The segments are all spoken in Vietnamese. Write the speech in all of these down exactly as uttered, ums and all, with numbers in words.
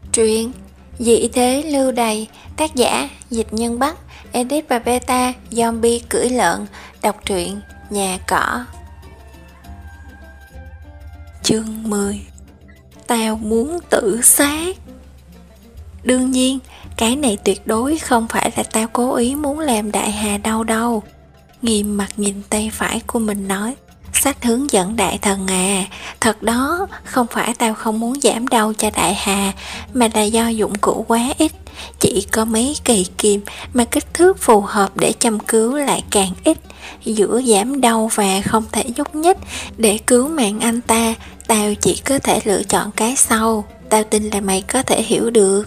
Truyện Dị thế lưu đày, tác giả Dịch Nhân Bắc, edit và beta Zombie cưỡi lợn. Đọc truyện Nhà Cỏ. Chương mười. Tao muốn tự sát. Đương nhiên, cái này tuyệt đối không phải là tao cố ý muốn làm Đại Hà đau đâu. Nghiêm mặt nhìn tay phải của mình nói: sách hướng dẫn đại thần à, thật đó, không phải tao không muốn giảm đau cho Đại Hà, mà là do dụng cụ quá ít, chỉ có mấy cây kim mà kích thước phù hợp để châm cứu lại càng ít. Giữa giảm đau và không thể nhúc nhích để cứu mạng anh ta, tao chỉ có thể lựa chọn cái sau, tao tin là mày có thể hiểu được.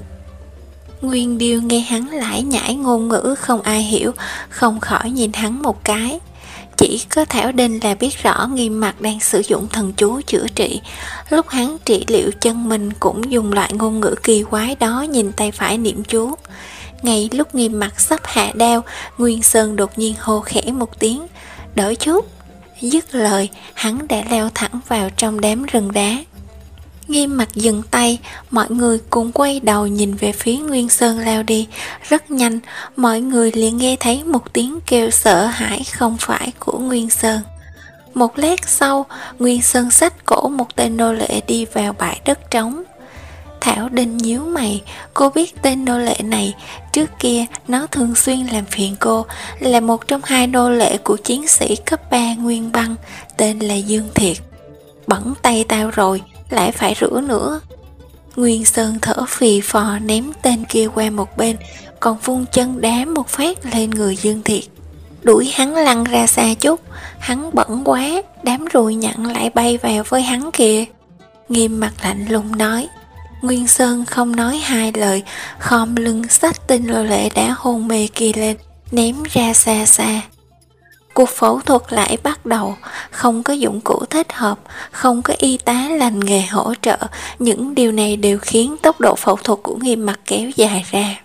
Nguyên Điêu nghe hắn lải nhải ngôn ngữ không ai hiểu, không khỏi nhìn hắn một cái. Chỉ có Thảo Đinh là biết rõ Nghiêm Mặt đang sử dụng thần chú chữa trị. Lúc hắn trị liệu chân mình cũng dùng loại ngôn ngữ kỳ quái đó, nhìn tay phải niệm chú. Ngay lúc Nghiêm Mặt sắp hạ đao, Nguyên Sơn đột nhiên hô khẽ một tiếng: đợi chút. Dứt lời, hắn đã leo thẳng vào trong đám rừng đá. Nghiêm Mặt dừng tay, mọi người cùng quay đầu nhìn về phía Nguyên Sơn lao đi. Rất nhanh, mọi người liền nghe thấy một tiếng kêu sợ hãi không phải của Nguyên Sơn. Một lát sau, Nguyên Sơn xách cổ một tên nô lệ đi vào bãi đất trống. Thảo Đinh nhíu mày, cô biết tên nô lệ này, trước kia nó thường xuyên làm phiền cô, là một trong hai nô lệ của chiến sĩ cấp ba Nguyên Băng, tên là Dương Thiệt. Bẩn tay tao rồi, lại phải rửa nữa. Nguyên Sơn thở phì phò ném tên kia qua một bên, còn vung chân đá một phát lên người Dương Thiệt, đuổi hắn lăn ra xa chút. Hắn bẩn quá, đám ruồi nhặn lại bay vào với hắn kìa. Nghiêm Mặt lạnh lùng nói. Nguyên Sơn không nói hai lời, khom lưng xách tên nô lệ đã hôn mê kia lên, ném ra xa xa. Cuộc phẫu thuật lại bắt đầu, không có dụng cụ thích hợp, không có y tá lành nghề hỗ trợ, những điều này đều khiến tốc độ phẫu thuật của Nghiêm Mặt kéo dài ra.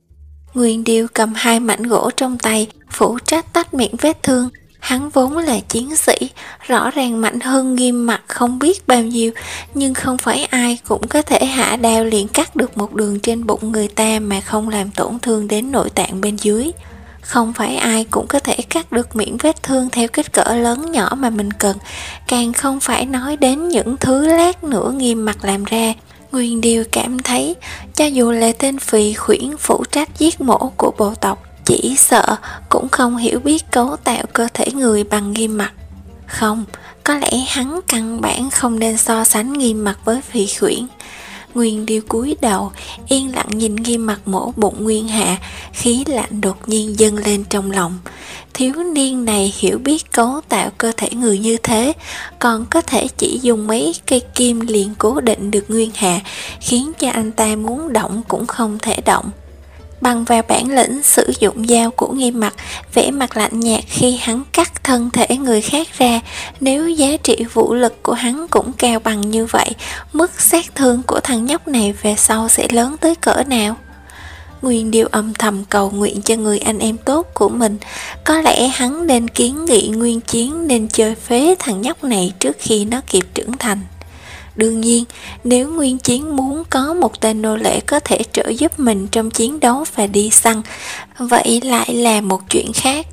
Nguyên Điêu cầm hai mảnh gỗ trong tay, phụ trách tách miệng vết thương. Hắn vốn là chiến sĩ, rõ ràng mạnh hơn Nghiêm Mặt không biết bao nhiêu, nhưng không phải ai cũng có thể hạ đao liền cắt được một đường trên bụng người ta mà không làm tổn thương đến nội tạng bên dưới. Không phải ai cũng có thể cắt được miệng vết thương theo kích cỡ lớn nhỏ mà mình cần, càng không phải nói đến những thứ lát nữa Nghiêm Mặt làm ra. Nguyên Điêu cảm thấy, cho dù là tên phì khuyển phụ trách giết mổ của bộ tộc, chỉ sợ cũng không hiểu biết cấu tạo cơ thể người bằng Nghiêm Mặt. Không, có lẽ hắn căn bản không nên so sánh Nghiêm Mặt với phì khuyển. Nguyên Điêu cúi đầu, yên lặng nhìn Nghiêm Mặt mổ bụng Nguyên Hạ, khí lạnh đột nhiên dâng lên trong lòng. Thiếu niên này hiểu biết cấu tạo cơ thể người như thế, còn có thể chỉ dùng mấy cây kim liền cố định được Nguyên Hạ, khiến cho anh ta muốn động cũng không thể động. Bằng vào bản lĩnh sử dụng dao của Nghiêm Mặt, vẻ mặt lạnh nhạt khi hắn cắt thân thể người khác ra. Nếu giá trị vũ lực của hắn cũng cao bằng như vậy, mức sát thương của thằng nhóc này về sau sẽ lớn tới cỡ nào? Nguyên Điêu âm thầm cầu nguyện cho người anh em tốt của mình. Có lẽ hắn nên kiến nghị Nguyên Chiến nên chơi phế thằng nhóc này trước khi nó kịp trưởng thành. Đương nhiên, nếu Nguyên Chiến muốn có một tên nô lệ có thể trợ giúp mình trong chiến đấu và đi săn, vậy lại là một chuyện khác.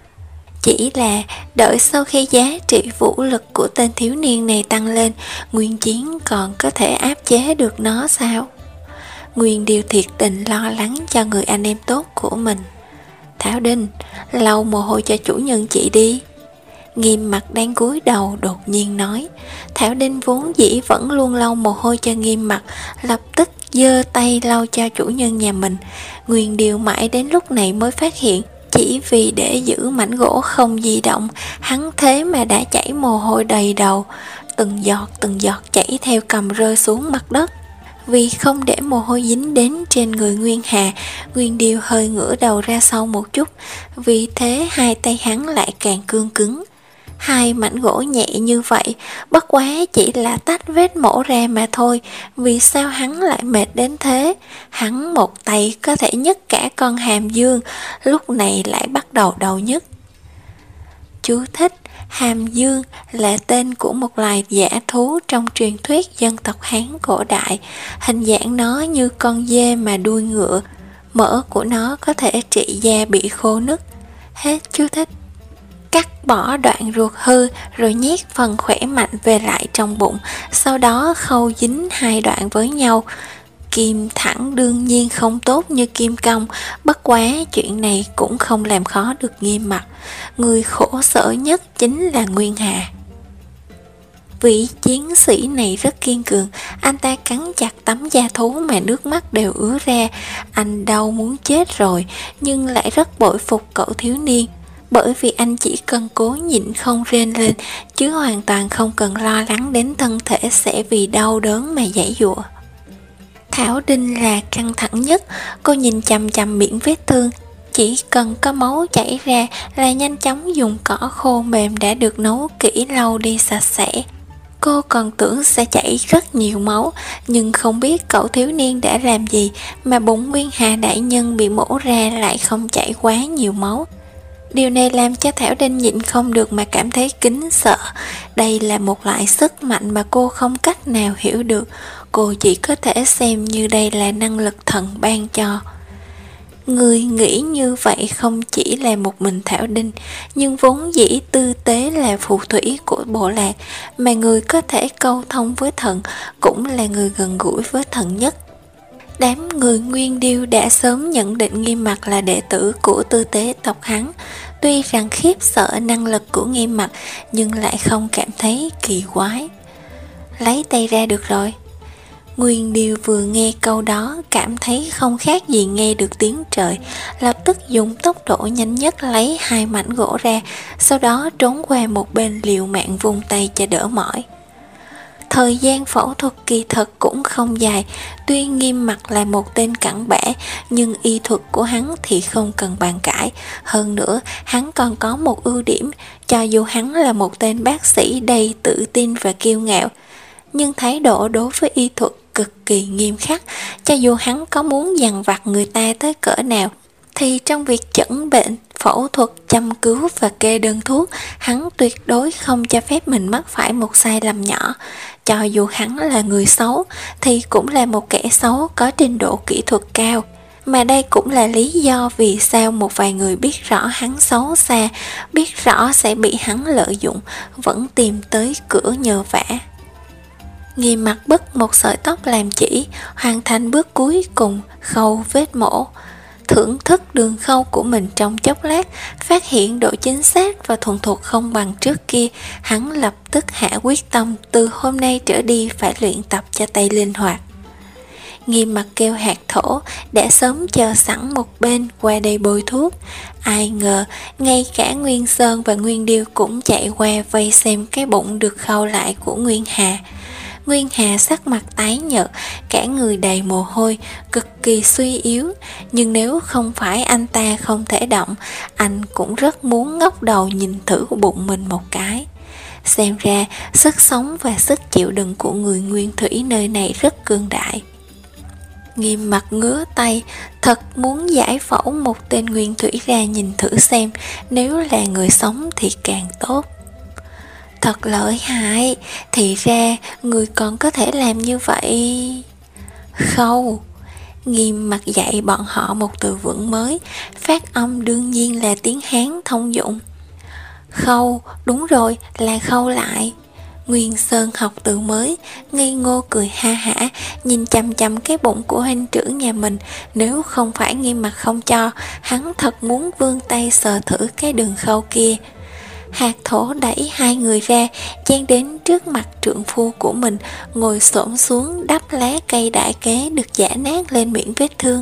Chỉ là đợi sau khi giá trị vũ lực của tên thiếu niên này tăng lên, Nguyên Chiến còn có thể áp chế được nó sao? Nguyên Điêu thiệt tình lo lắng cho người anh em tốt của mình. Thảo Đinh, lau mồ hôi cho chủ nhân chị đi. Nghiêm Mặt đang cúi đầu đột nhiên nói. Thảo Đinh vốn dĩ vẫn luôn lau mồ hôi cho Nghiêm Mặt, lập tức giơ tay lau cho chủ nhân nhà mình. Nguyên Điêu mãi đến lúc này mới phát hiện, chỉ vì để giữ mảnh gỗ không di động, hắn thế mà đã chảy mồ hôi đầy đầu, từng giọt từng giọt chảy theo cằm rơi xuống mặt đất. Vì không để mồ hôi dính đến trên người Nguyên Hà, Nguyên Điêu hơi ngửa đầu ra sau một chút, vì thế hai tay hắn lại càng cương cứng. Hai mảnh gỗ nhẹ như vậy, bất quá chỉ là tách vết mổ ra mà thôi, vì sao hắn lại mệt đến thế? Hắn một tay có thể nhấc cả con hàm dương, lúc này lại bắt đầu đau nhức. Chú thích: Hàm Dương là tên của một loài dã thú trong truyền thuyết dân tộc Hán cổ đại. Hình dạng nó như con dê mà đuôi ngựa. Mỡ của nó có thể trị da bị khô nứt. Hết chú thích. Cắt bỏ đoạn ruột hư rồi nhét phần khỏe mạnh về lại trong bụng, sau đó khâu dính hai đoạn với nhau. Kim thẳng đương nhiên không tốt như kim cong, bất quá chuyện này cũng không làm khó được Nghiêm Mặc. Người khổ sở nhất chính là Nguyên Hà. Vị chiến sĩ này rất kiên cường, anh ta cắn chặt tấm da thú mà nước mắt đều ứa ra. Anh đau muốn chết rồi, nhưng lại rất bội phục cậu thiếu niên, bởi vì anh chỉ cần cố nhịn không rên lên, chứ hoàn toàn không cần lo lắng đến thân thể sẽ vì đau đớn mà giãy giụa. Thảo Đinh là căng thẳng nhất, cô nhìn chằm chằm miệng vết thương, chỉ cần có máu chảy ra là nhanh chóng dùng cỏ khô mềm đã được nấu kỹ lau đi sạch sẽ. Cô còn tưởng sẽ chảy rất nhiều máu, nhưng không biết cậu thiếu niên đã làm gì mà bụng Nguyên Hà đại nhân bị mổ ra lại không chảy quá nhiều máu. Điều này làm cho Thảo Đinh nhịn không được mà cảm thấy kính sợ. Đây là một loại sức mạnh mà cô không cách nào hiểu được. Cô chỉ có thể xem như đây là năng lực thần ban cho. Người nghĩ như vậy không chỉ là một mình Thảo Đinh, nhưng vốn dĩ Tư Tế là phù thủy của bộ lạc, mà người có thể câu thông với thần cũng là người gần gũi với thần nhất. Đám người Nguyên Điêu đã sớm nhận định Nghiêm Mặc là đệ tử của Tư Tế tộc hắn. Tuy rằng khiếp sợ năng lực của Nghiêm Mặc, nhưng lại không cảm thấy kỳ quái. Lấy tay ra được rồi. Nguyên Điêu vừa nghe câu đó cảm thấy không khác gì nghe được tiếng trời, lập tức dùng tốc độ nhanh nhất lấy hai mảnh gỗ ra, sau đó trốn qua một bên liều mạng vung tay cho đỡ mỏi. Thời gian phẫu thuật kỳ thực cũng không dài, tuy Nghiêm Mặc là một tên cặn bã, nhưng y thuật của hắn thì không cần bàn cãi. Hơn nữa, hắn còn có một ưu điểm, cho dù hắn là một tên bác sĩ đầy tự tin và kiêu ngạo, nhưng thái độ đối với y thuật cực kỳ nghiêm khắc. Cho dù hắn có muốn dằn vặt người ta tới cỡ nào, thì trong việc chẩn bệnh, phẫu thuật, chăm cứu và kê đơn thuốc, hắn tuyệt đối không cho phép mình mắc phải một sai lầm nhỏ. Cho dù hắn là người xấu, thì cũng là một kẻ xấu có trình độ kỹ thuật cao. Mà đây cũng là lý do vì sao một vài người biết rõ hắn xấu xa, biết rõ sẽ bị hắn lợi dụng, vẫn tìm tới cửa nhờ vả. Nghiêm Mặc bứt một sợi tóc làm chỉ, hoàn thành bước cuối cùng khâu vết mổ. Thưởng thức đường khâu của mình trong chốc lát, phát hiện độ chính xác và thuần thục không bằng trước kia, hắn lập tức hạ quyết tâm từ hôm nay trở đi phải luyện tập cho tay linh hoạt. Nghiêm Mặc kêu Hạt Thổ đã sớm chờ sẵn một bên qua đây bôi thuốc. Ai ngờ ngay cả Nguyên Sơn và Nguyên Điêu cũng chạy qua vây xem cái bụng được khâu lại của Nguyên Hà. Nguyên Hà sắc mặt tái nhợt, cả người đầy mồ hôi, cực kỳ suy yếu, nhưng nếu không phải anh ta không thể động, anh cũng rất muốn ngóc đầu nhìn thử bụng mình một cái. Xem ra sức sống và sức chịu đựng của người nguyên thủy nơi này rất cương đại. Nghiêm Mặc ngứa tay, thật muốn giải phẫu một tên nguyên thủy ra nhìn thử xem, nếu là người sống thì càng tốt. Thật lợi hại, thì ra người còn có thể làm như vậy. Khâu. Nghiêm Mặc dạy bọn họ một từ vựng mới, phát âm đương nhiên là tiếng Hán thông dụng. Khâu, đúng rồi, là khâu lại. Nguyên Sơn học từ mới, ngây ngô cười ha hả, nhìn chằm chằm cái bụng của huynh trưởng nhà mình. Nếu không phải Nghiêm Mặc không cho, hắn thật muốn vươn tay sờ thử cái đường khâu kia. Hạt Thổ đẩy hai người ra, chen đến trước mặt trượng phu của mình, ngồi xổm xuống đắp lá cây đại kế được giã nát lên miệng vết thương.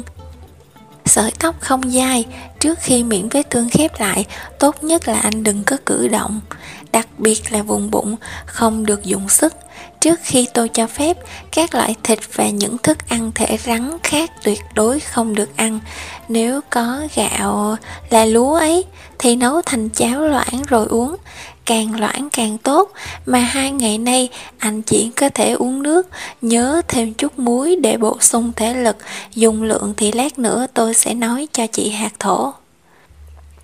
Sợi tóc không dai, trước khi miệng vết thương khép lại, tốt nhất là anh đừng có cử động, đặc biệt là vùng bụng, không được dùng sức. Trước khi tôi cho phép, các loại thịt và những thức ăn thể rắn khác tuyệt đối không được ăn. Nếu có gạo là lúa ấy, thì nấu thành cháo loãng rồi uống, càng loãng càng tốt. Mà hai ngày nay anh chỉ có thể uống nước, nhớ thêm chút muối để bổ sung thể lực. Dùng lượng thì lát nữa tôi sẽ nói cho chị Hạt Thổ.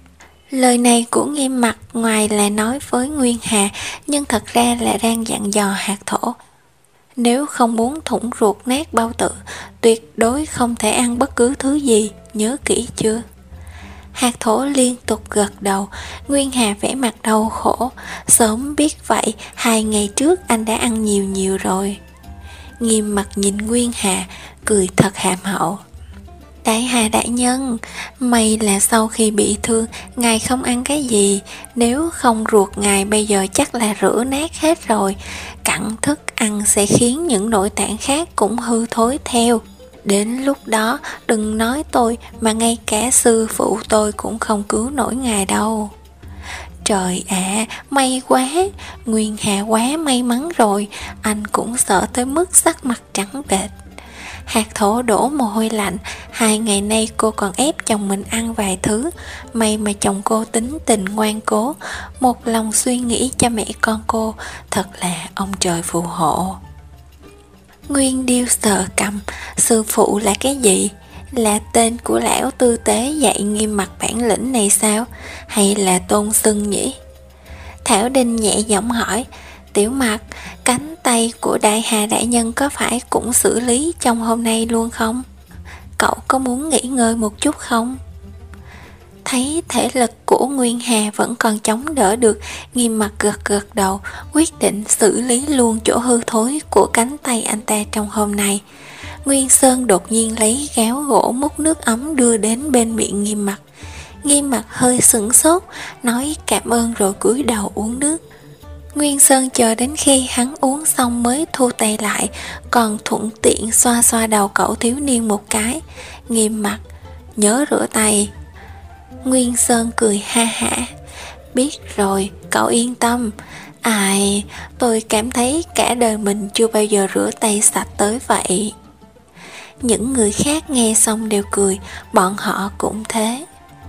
Lời này của Nghiêm Mặc ngoài là nói với Nguyên Hà, nhưng thật ra là đang dặn dò Hạt Thổ. Nếu không muốn thủng ruột nát bao tử, tuyệt đối không thể ăn bất cứ thứ gì, nhớ kỹ chưa? Hạt Thổ liên tục gật đầu. Nguyên Hà vẻ mặt đau khổ. Sớm biết vậy, hai ngày trước anh đã ăn nhiều nhiều rồi. Nghiêm Mặc nhìn Nguyên Hà, cười thật hàm hậu. Đại Hà đại nhân, may là sau khi bị thương, ngài không ăn cái gì. Nếu không ruột ngài bây giờ chắc là rửa nát hết rồi. Cặn thức ăn sẽ khiến những nội tạng khác cũng hư thối theo. Đến lúc đó đừng nói tôi, mà ngay cả sư phụ tôi cũng không cứu nổi ngài đâu. Trời ạ, à, may quá, Nguyên Hà quá may mắn rồi. Anh cũng sợ tới mức sắc mặt trắng bệch. Hạt Thổ đổ mồ hôi lạnh. Hai ngày nay cô còn ép chồng mình ăn vài thứ. May mà chồng cô tính tình ngoan cố, một lòng suy nghĩ cho mẹ con cô. Thật là ông trời phù hộ. Nguyên Điêu sờ cầm. Sư phụ là cái gì? Là tên của lão tư tế dạy Nghiêm Mặc bản lĩnh này sao? Hay là tôn xưng nhỉ? Thảo Đinh nhẹ giọng hỏi. Tiểu Mặc, cánh tay của Đại Hà đại nhân có phải cũng xử lý trong hôm nay luôn không? Cậu có muốn nghỉ ngơi một chút không? Thấy thể lực của Nguyên Hà vẫn còn chống đỡ được, Nghiêm Mặc gật gật đầu, quyết định xử lý luôn chỗ hư thối của cánh tay anh ta trong hôm nay. Nguyên Sơn đột nhiên lấy gáo gỗ múc nước ấm đưa đến bên miệng Nghiêm Mặc. Nghiêm Mặc hơi sửng sốt, nói cảm ơn rồi cúi đầu uống nước. Nguyên Sơn chờ đến khi hắn uống xong mới thu tay lại, còn thuận tiện xoa xoa đầu cậu thiếu niên một cái. Nghiêm Mặc, nhớ rửa tay. Nguyên Sơn cười ha hả. Biết rồi, cậu yên tâm. Ai, tôi cảm thấy cả đời mình chưa bao giờ rửa tay sạch tới vậy. Những người khác nghe xong đều cười, bọn họ cũng thế.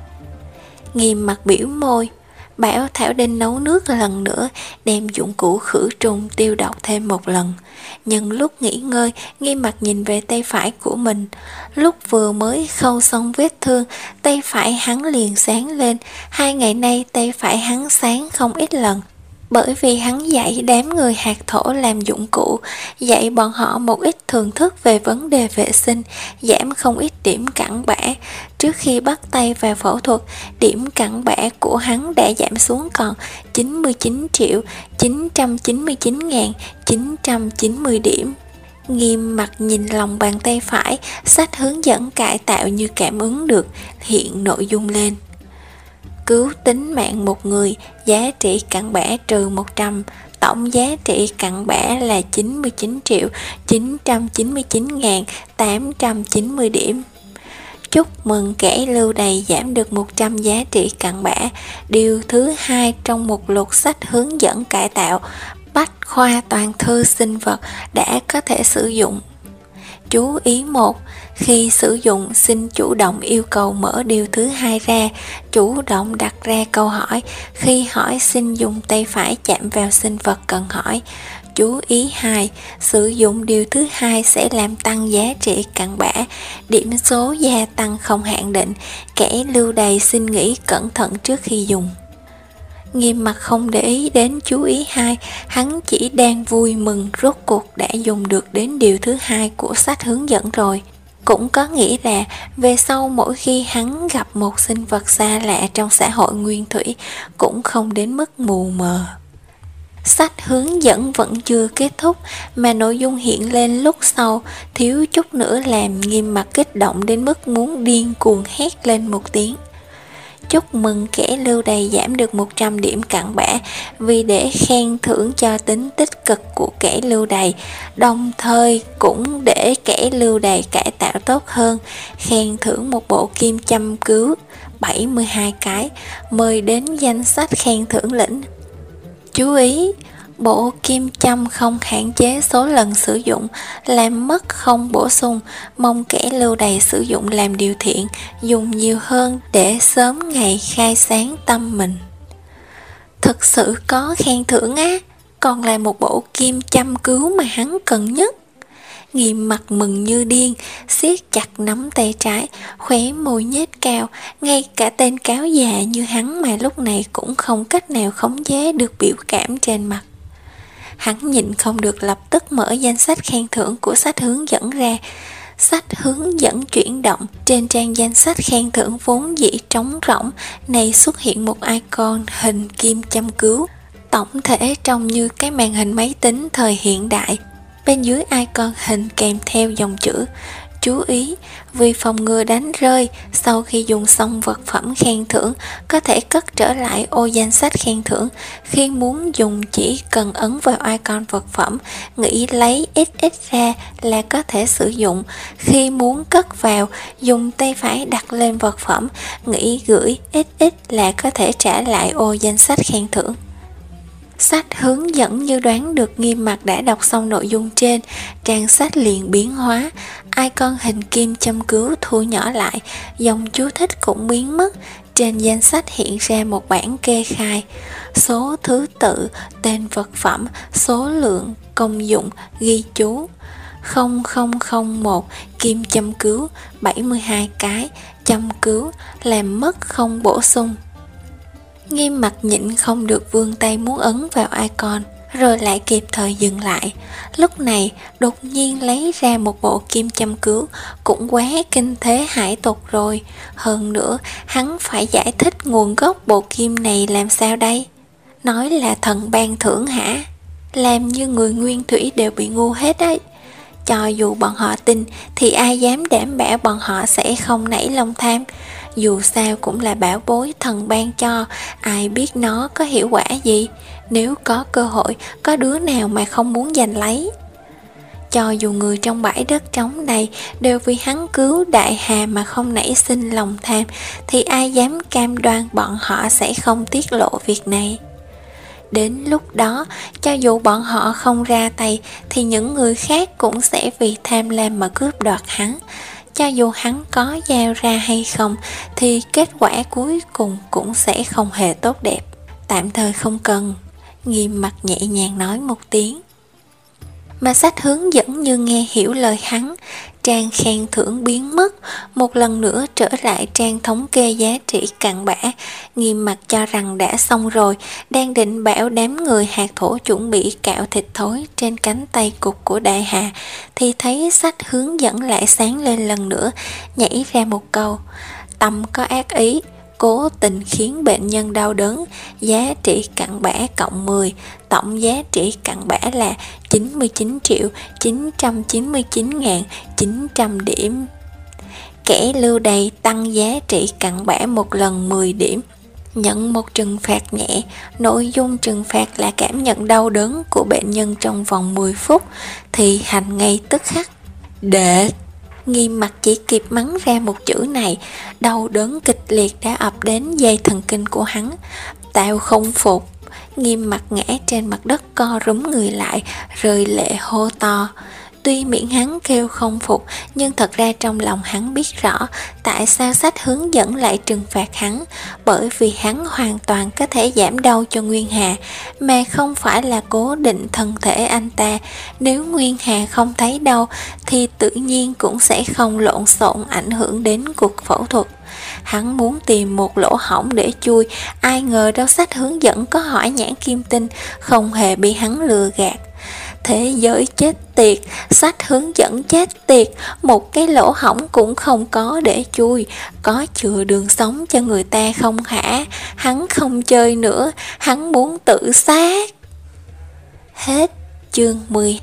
Nghiêm Mặc biểu môi, bảo Thảo Đinh nấu nước lần nữa, đem dụng cụ khử trùng tiêu độc thêm một lần. Nhân lúc nghỉ ngơi, Nghiêm Mặc nhìn về tay phải của mình. Lúc vừa mới khâu xong vết thương, tay phải hắn liền sáng lên. Hai ngày nay tay phải hắn sáng không ít lần, bởi vì hắn dạy đám người Hạt Thổ làm dụng cụ, dạy bọn họ một ít thưởng thức về vấn đề vệ sinh, giảm không ít điểm cặn bã. Trước khi bắt tay vào phẫu thuật, điểm cặn bã của hắn đã giảm xuống còn chín mươi chín triệu chín trăm chín mươi chín nghìn chín trăm chín mươi điểm. Nghiêm Mặc nhìn lòng bàn tay phải, sách hướng dẫn cải tạo như cảm ứng được, hiện nội dung lên. Cứu tính mạng một người, giá trị cặn bã trừ một trăm, tổng giá trị cặn bã là chín mươi chín triệu chín trăm chín mươi chín nghìn tám trăm chín mươi điểm. Chúc mừng kẻ lưu đày giảm được một trăm giá trị cặn bã. Điều thứ hai trong một lục sách hướng dẫn cải tạo, Bách khoa toàn thư sinh vật đã có thể sử dụng. Chú ý một, khi sử dụng xin chủ động yêu cầu mở điều thứ hai ra, chủ động đặt ra câu hỏi, khi hỏi xin dùng tay phải chạm vào sinh vật cần hỏi. Chú ý hai, sử dụng điều thứ hai sẽ làm tăng giá trị cặn bã, điểm số gia tăng không hạn định, kẻ lưu đày xin nghĩ cẩn thận trước khi dùng. Nghiêm Mặc không để ý đến chú ý hai, hắn chỉ đang vui mừng rốt cuộc đã dùng được đến điều thứ hai của sách hướng dẫn rồi. Cũng có nghĩa là về sau mỗi khi hắn gặp một sinh vật xa lạ trong xã hội nguyên thủy cũng không đến mức mù mờ. Sách hướng dẫn vẫn chưa kết thúc mà nội dung hiện lên lúc sau, thiếu chút nữa làm Nghiêm Mặc kích động đến mức muốn điên cuồng hét lên một tiếng. Chúc mừng kẻ lưu đày giảm được một trăm điểm cặn bã, vì để khen thưởng cho tính tích cực của kẻ lưu đày, đồng thời cũng để kẻ lưu đày cải tạo tốt hơn, khen thưởng một bộ kim châm cứu bảy mươi hai cái, mời đến danh sách khen thưởng lĩnh. Chú ý, bộ kim châm không hạn chế số lần sử dụng, làm mất không bổ sung, mong kẻ lưu đày sử dụng làm điều thiện, dùng nhiều hơn để sớm ngày khai sáng tâm mình. Thực sự có khen thưởng á, còn là một bộ kim châm cứu mà hắn cần nhất. Nghiêm mặt mừng như điên, siết chặt nắm tay trái, khóe môi nhếch cao, ngay cả tên cáo già như hắn mà lúc này cũng không cách nào khống chế được biểu cảm trên mặt. Hắn nhịn không được lập tức mở danh sách khen thưởng của sách hướng dẫn ra. Sách hướng dẫn chuyển động, trên trang danh sách khen thưởng vốn dĩ trống rỗng, này xuất hiện một icon hình kim châm cứu. Tổng thể trông như cái màn hình máy tính thời hiện đại. Bên dưới icon hình kèm theo dòng chữ: chú ý, vì phòng ngừa đánh rơi, sau khi dùng xong vật phẩm khen thưởng, có thể cất trở lại ô danh sách khen thưởng. Khi muốn dùng chỉ cần ấn vào icon vật phẩm, nghĩ lấy ích ích ra là có thể sử dụng. Khi muốn cất vào, dùng tay phải đặt lên vật phẩm, nghĩ gửi ích ích là có thể trả lại ô danh sách khen thưởng. Sách hướng dẫn như đoán được Nghiêm Mặt đã đọc xong nội dung trên, trang sách liền biến hóa, icon hình kim châm cứu thu nhỏ lại, dòng chú thích cũng biến mất, trên danh sách hiện ra một bảng kê khai, số thứ tự, tên vật phẩm, số lượng, công dụng, ghi chú. không không không một kim châm cứu, bảy mươi hai cái, châm cứu, làm mất không bổ sung. Nghiêm Mặt nhịn không được vươn tay muốn ấn vào icon, rồi lại kịp thời dừng lại. Lúc này đột nhiên lấy ra một bộ kim châm cứu, cũng quá kinh thế hải tục rồi. Hơn nữa hắn phải giải thích nguồn gốc bộ kim này làm sao đây? Nói là thần ban thưởng hả? Làm như người nguyên thủy đều bị ngu hết đấy. Cho dù bọn họ tin thì ai dám đảm bảo bọn họ sẽ không nảy lòng tham. Dù sao cũng là bảo bối thần ban cho, ai biết nó có hiệu quả gì. Nếu có cơ hội, có đứa nào mà không muốn giành lấy. Cho dù người trong bãi đất trống này đều vì hắn cứu Đại Hà mà không nảy sinh lòng tham, thì ai dám cam đoan bọn họ sẽ không tiết lộ việc này. Đến lúc đó, cho dù bọn họ không ra tay, thì những người khác cũng sẽ vì tham lam mà cướp đoạt hắn. Cho dù hắn có giao ra hay không, thì kết quả cuối cùng cũng sẽ không hề tốt đẹp. Tạm thời không cần, Nghiêm Mặt nhẹ nhàng nói một tiếng. Mà sách hướng dẫn như nghe hiểu lời hắn, trang khen thưởng biến mất, một lần nữa trở lại trang thống kê giá trị cặn bã. Nghiêm Mặt cho rằng đã xong rồi, đang định bảo đám người hạt thổ chuẩn bị cạo thịt thối trên cánh tay cụt của Đại Hà, thì thấy sách hướng dẫn lại sáng lên lần nữa, nhảy ra một câu: tâm có ác ý, cố tình khiến bệnh nhân đau đớn, giá trị cặn bã cộng mười, tổng giá trị cặn bã là chín mươi chín triệu chín trăm chín mươi chín nghìn chín trăm điểm. Kẻ lưu đày tăng giá trị cặn bã một lần mười điểm, nhận một trừng phạt nhẹ. Nội dung trừng phạt là cảm nhận đau đớn của bệnh nhân trong vòng mười phút, thì hành ngay tức khắc. Đệ Nghiêm Mặt chỉ kịp mắng ra một chữ này, đau đớn kịch liệt đã ập đến dây thần kinh của hắn. Tao không phục. Nghiêm Mặt ngã trên mặt đất co rúm người lại, rơi lệ hô to. Tuy miệng hắn kêu không phục, nhưng thật ra trong lòng hắn biết rõ tại sao sách hướng dẫn lại trừng phạt hắn. Bởi vì hắn hoàn toàn có thể giảm đau cho Nguyên Hà, mà không phải là cố định thân thể anh ta. Nếu Nguyên Hà không thấy đau, thì tự nhiên cũng sẽ không lộn xộn ảnh hưởng đến cuộc phẫu thuật. Hắn muốn tìm một lỗ hổng để chui, ai ngờ đâu sách hướng dẫn có hỏi nhãn kim tinh, không hề bị hắn lừa gạt. Thế giới chết tiệt, sách hướng dẫn chết tiệt, một cái lỗ hổng cũng không có để chui, có chừa đường sống cho người ta không hả? Hắn không chơi nữa, hắn muốn tự sát. Hết chương mười.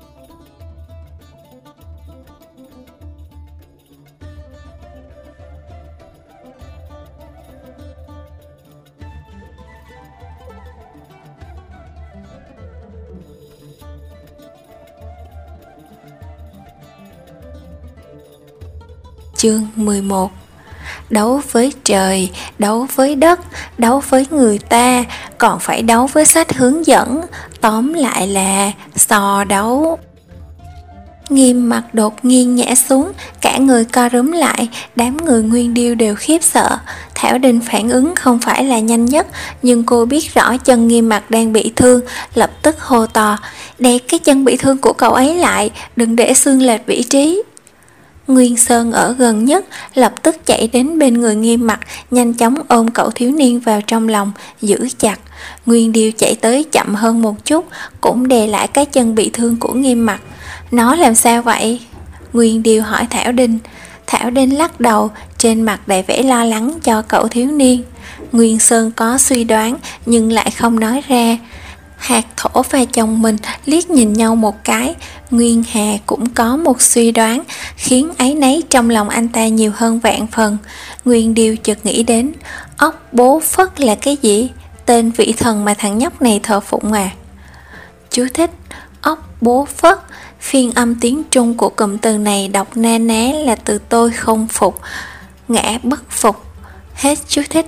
Chương mười một. Đấu với trời, đấu với đất, đấu với người ta, còn phải đấu với sách hướng dẫn, tóm lại là sò đấu. Nghiêm Mặt đột nhiên ngã xuống, cả người co rúm lại, đám người Nguyên Điêu đều khiếp sợ. Thảo Đình phản ứng không phải là nhanh nhất, nhưng cô biết rõ chân Nghiêm Mặt đang bị thương, lập tức hô to: đè cái chân bị thương của cậu ấy lại, đừng để xương lệch vị trí. Nguyên Sơn ở gần nhất lập tức chạy đến bên người Nghiêm Mặc, nhanh chóng ôm cậu thiếu niên vào trong lòng, giữ chặt. Nguyên Điêu chạy tới chậm hơn một chút, cũng đè lại cái chân bị thương của Nghiêm Mặc. Nó làm sao vậy? Nguyên Điêu hỏi Thảo Đinh. Thảo Đinh lắc đầu, trên mặt đầy vẻ lo lắng cho cậu thiếu niên. Nguyên Sơn có suy đoán nhưng lại không nói ra. Hạt Thổ và chồng mình liếc nhìn nhau một cái. Nguyên Hà cũng có một suy đoán, khiến áy náy trong lòng anh ta nhiều hơn vạn phần. Nguyên Điêu chợt nghĩ đến, ốc bố phất là cái gì? Tên vị thần mà thằng nhóc này thờ phụng à? Chú thích: ốc bố phất. Phiên âm tiếng Trung của cụm từ này đọc na ná là từ tôi không phục, ngã bất phục. Hết chú thích.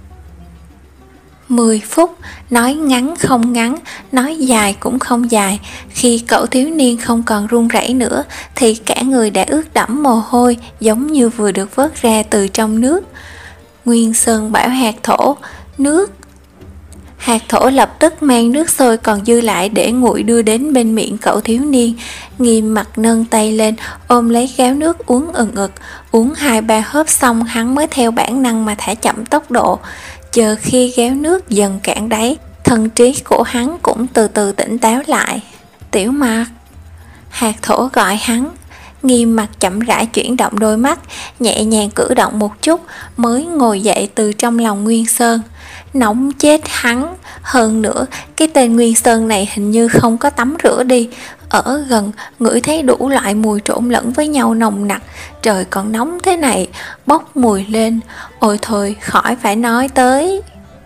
Mười phút, nói ngắn không ngắn, nói dài cũng không dài. Khi cậu thiếu niên không còn run rẩy nữa thì cả người đã ướt đẫm mồ hôi, giống như vừa được vớt ra từ trong nước. Nguyên Sơn bảo Hạt Thổ: nước. Hạt Thổ lập tức mang nước sôi còn dư lại để nguội đưa đến bên miệng cậu thiếu niên. Nghiêm Mặc nâng tay lên ôm lấy gáo nước uống ừng ực. Uống hai ba hớp xong hắn mới theo bản năng mà thả chậm tốc độ. Chờ khi gáo nước dần cạn đáy, thần trí của hắn cũng từ từ tỉnh táo lại. Tiểu Mặc. Hạt Thổ gọi hắn. Nghiêm Mặc chậm rãi chuyển động đôi mắt, nhẹ nhàng cử động một chút mới ngồi dậy từ trong lòng Nguyên Sơn. Nóng chết hắn. Hơn nữa, cái tên Nguyên Sơn này hình như không có tắm rửa đi. Ở gần, ngửi thấy đủ loại mùi trộn lẫn với nhau nồng nặc. Trời còn nóng thế này, bốc mùi lên. Ôi thôi, khỏi phải nói tới.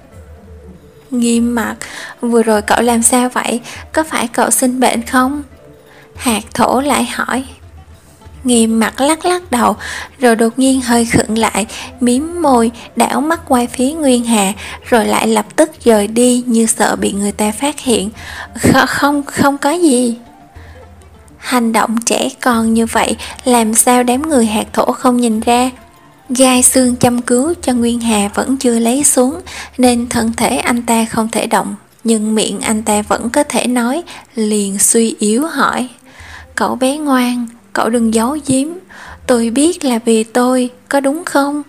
Nghiêm Mặc, vừa rồi cậu làm sao vậy? Có phải cậu sinh bệnh không? Hạt Thổ lại hỏi. Nghiêm Mặc lắc lắc đầu, rồi đột nhiên hơi khựng lại, mím môi, đảo mắt quay phía Nguyên Hà, rồi lại lập tức rời đi như sợ bị người ta phát hiện. Không, không, không có gì. Hành động trẻ con như vậy, làm sao đám người Hạt Thổ không nhìn ra? Gai xương châm cứu cho Nguyên Hà vẫn chưa lấy xuống, nên thân thể anh ta không thể động, nhưng miệng anh ta vẫn có thể nói, liền suy yếu hỏi. Cậu bé ngoan, cậu đừng giấu giếm, tôi biết là vì tôi, có đúng không?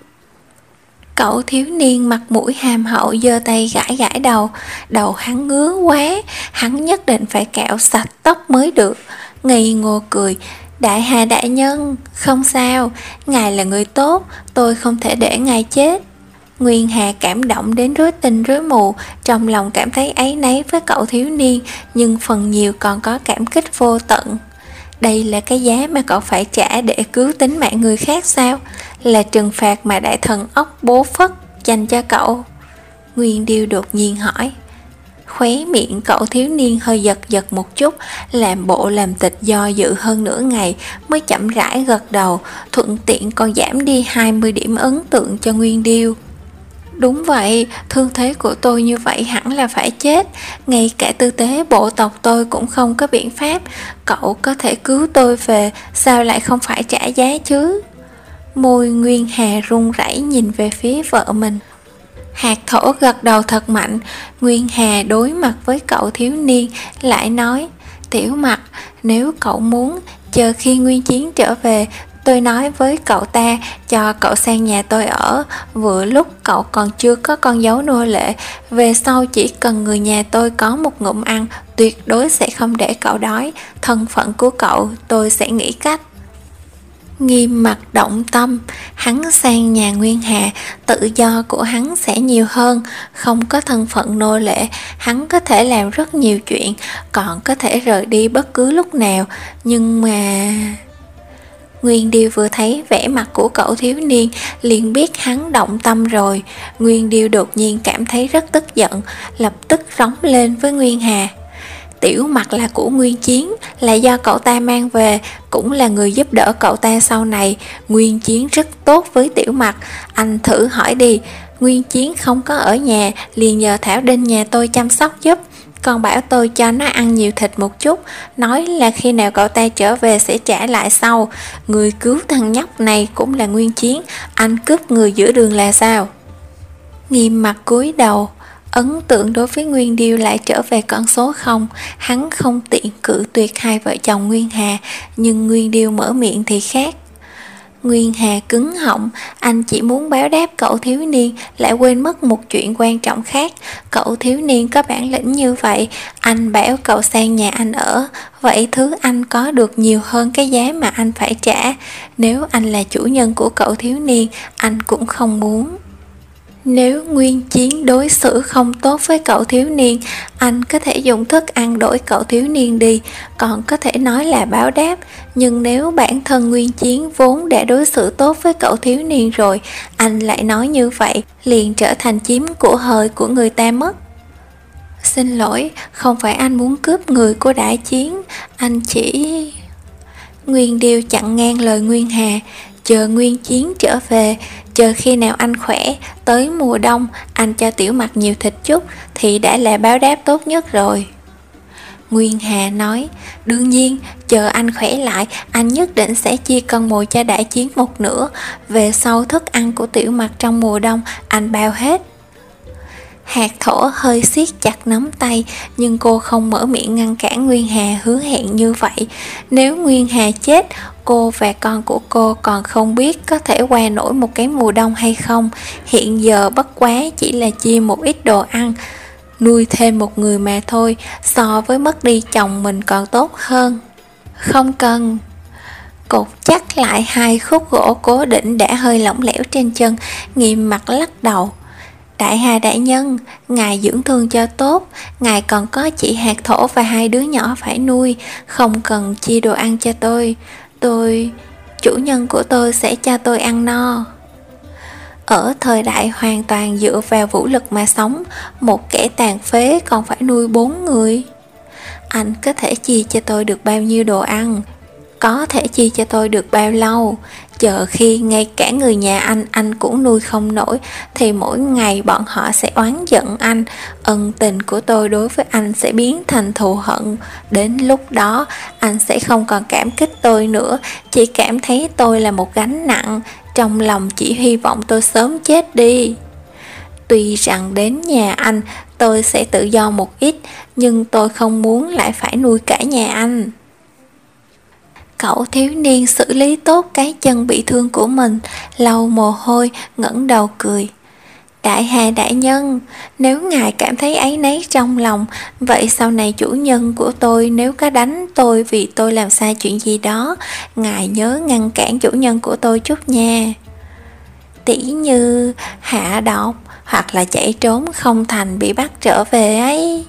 Cậu thiếu niên mặt mũi hàm hậu giơ tay gãi gãi đầu. Đầu hắn ngứa quá, hắn nhất định phải cạo sạch tóc mới được. Ngây ngô cười. Đại Hà đại nhân, không sao, ngài là người tốt, tôi không thể để ngài chết. Nguyên Hà cảm động đến rối tinh rối mù, trong lòng cảm thấy áy náy với cậu thiếu niên, nhưng phần nhiều còn có cảm kích vô tận. Đây là cái giá mà cậu phải trả để cứu tính mạng người khác sao? Là trừng phạt mà đại thần ốc bố phất dành cho cậu? Nguyên Điêu đột nhiên hỏi. Khóe miệng cậu thiếu niên hơi giật giật một chút, làm bộ làm tịch do dự hơn nửa ngày mới chậm rãi gật đầu, thuận tiện còn giảm đi hai mươi điểm ấn tượng cho Nguyên Điêu. Đúng vậy, thương thế của tôi như vậy hẳn là phải chết. Ngay cả tư tế bộ tộc tôi cũng không có biện pháp. Cậu có thể cứu tôi về, sao lại không phải trả giá chứ? Môi Nguyên Hà run rẩy nhìn về phía vợ mình. Hạt Thổ gật đầu thật mạnh. Nguyên Hà đối mặt với cậu thiếu niên lại nói. Tiểu Mặc, nếu cậu muốn, chờ khi Nguyên Chiến trở về, tôi nói với cậu ta cho cậu sang nhà tôi ở. Vừa lúc cậu còn chưa có con dấu nô lệ, về sau chỉ cần người nhà tôi có một ngụm ăn, tuyệt đối sẽ không để cậu đói. Thân phận của cậu tôi sẽ nghĩ cách. Nghiêm Mặc động tâm, hắn sang nhà Nguyên Hà, tự do của hắn sẽ nhiều hơn, không có thân phận nô lệ, hắn có thể làm rất nhiều chuyện, còn có thể rời đi bất cứ lúc nào. Nhưng mà... Nguyên Điêu vừa thấy vẻ mặt của cậu thiếu niên liền biết hắn động tâm rồi. Nguyên Điêu đột nhiên cảm thấy rất tức giận, lập tức rống lên với Nguyên Hà. Tiểu Mặc là của Nguyên Chiến, là do cậu ta mang về, cũng là người giúp đỡ cậu ta sau này. Nguyên Chiến rất tốt với Tiểu Mặc, anh thử hỏi đi. Nguyên Chiến không có ở nhà, liền nhờ Thảo Đinh nhà tôi chăm sóc giúp, còn bảo tôi cho nó ăn nhiều thịt một chút, nói là khi nào cậu ta trở về sẽ trả lại sau. Người cứu thằng nhóc này cũng là Nguyên Chiến, anh cướp người giữa đường là sao? Nghiêm Mặc cúi đầu. Ấn tượng đối với Nguyên Điêu lại trở về con số không. Hắn không tiện cự tuyệt hai vợ chồng Nguyên Hà, nhưng Nguyên Điêu mở miệng thì khác. Nguyên Hà cứng họng, anh chỉ muốn báo đáp cậu thiếu niên, lại quên mất một chuyện quan trọng khác. Cậu thiếu niên có bản lĩnh như vậy, anh bảo cậu sang nhà anh ở, vậy thứ anh có được nhiều hơn cái giá mà anh phải trả. Nếu anh là chủ nhân của cậu thiếu niên, anh cũng không muốn. Nếu Nguyên Chiến đối xử không tốt với cậu thiếu niên, anh có thể dùng thức ăn đổi cậu thiếu niên đi, còn có thể nói là báo đáp. Nhưng nếu bản thân Nguyên Chiến vốn đã đối xử tốt với cậu thiếu niên rồi, anh lại nói như vậy, liền trở thành chiếm của hời của người ta mất. Xin lỗi, không phải anh muốn cướp người của Đại Chiến, anh chỉ... Nguyên Điêu chặn ngang lời Nguyên Hà, chờ Nguyên Chiến trở về, chờ khi nào anh khỏe, tới mùa đông anh cho Tiểu Mặc nhiều thịt chút thì đã là báo đáp tốt nhất rồi. Nguyên Hà nói, đương nhiên, chờ anh khỏe lại, anh nhất định sẽ chia cân mồi cho Đại Chiến một nửa, về sau thức ăn của Tiểu Mặc trong mùa đông anh bao hết. Hạt Thổ hơi siết chặt nắm tay, nhưng cô không mở miệng ngăn cản Nguyên Hà hứa hẹn như vậy. Nếu Nguyên Hà chết, cô và con của cô còn không biết có thể qua nổi một cái mùa đông hay không. Hiện giờ bất quá chỉ là chia một ít đồ ăn, nuôi thêm một người mà thôi, so với mất đi chồng mình còn tốt hơn. Không cần. Cột chắc lại hai khúc gỗ cố định đã hơi lỏng lẻo trên chân, Nghiêm Mặt lắc đầu. Đại Hà đại nhân, ngài dưỡng thương cho tốt, ngài còn có chị Hạt Thổ và hai đứa nhỏ phải nuôi, không cần chia đồ ăn cho tôi. Tôi, chủ nhân của tôi sẽ cho tôi ăn no. Ở thời đại hoàn toàn dựa vào vũ lực mà sống, một kẻ tàn phế còn phải nuôi bốn người. Anh có thể chia cho tôi được bao nhiêu đồ ăn? Có thể chia cho tôi được bao lâu? Chờ khi ngay cả người nhà anh anh cũng nuôi không nổi, thì mỗi ngày bọn họ sẽ oán giận anh, ân tình của tôi đối với anh sẽ biến thành thù hận. Đến lúc đó anh sẽ không còn cảm kích tôi nữa, chỉ cảm thấy tôi là một gánh nặng, trong lòng chỉ hy vọng tôi sớm chết đi. Tuy rằng đến nhà anh tôi sẽ tự do một ít, nhưng tôi không muốn lại phải nuôi cả nhà anh. Cậu thiếu niên xử lý tốt cái chân bị thương của mình, lau mồ hôi, ngẩng đầu cười. Đại Hà đại nhân, nếu ngài cảm thấy áy náy trong lòng, vậy sau này chủ nhân của tôi nếu có đánh tôi vì tôi làm sai chuyện gì đó, ngài nhớ ngăn cản chủ nhân của tôi chút nha. Tỉ như hạ độc hoặc là chạy trốn không thành bị bắt trở về ấy.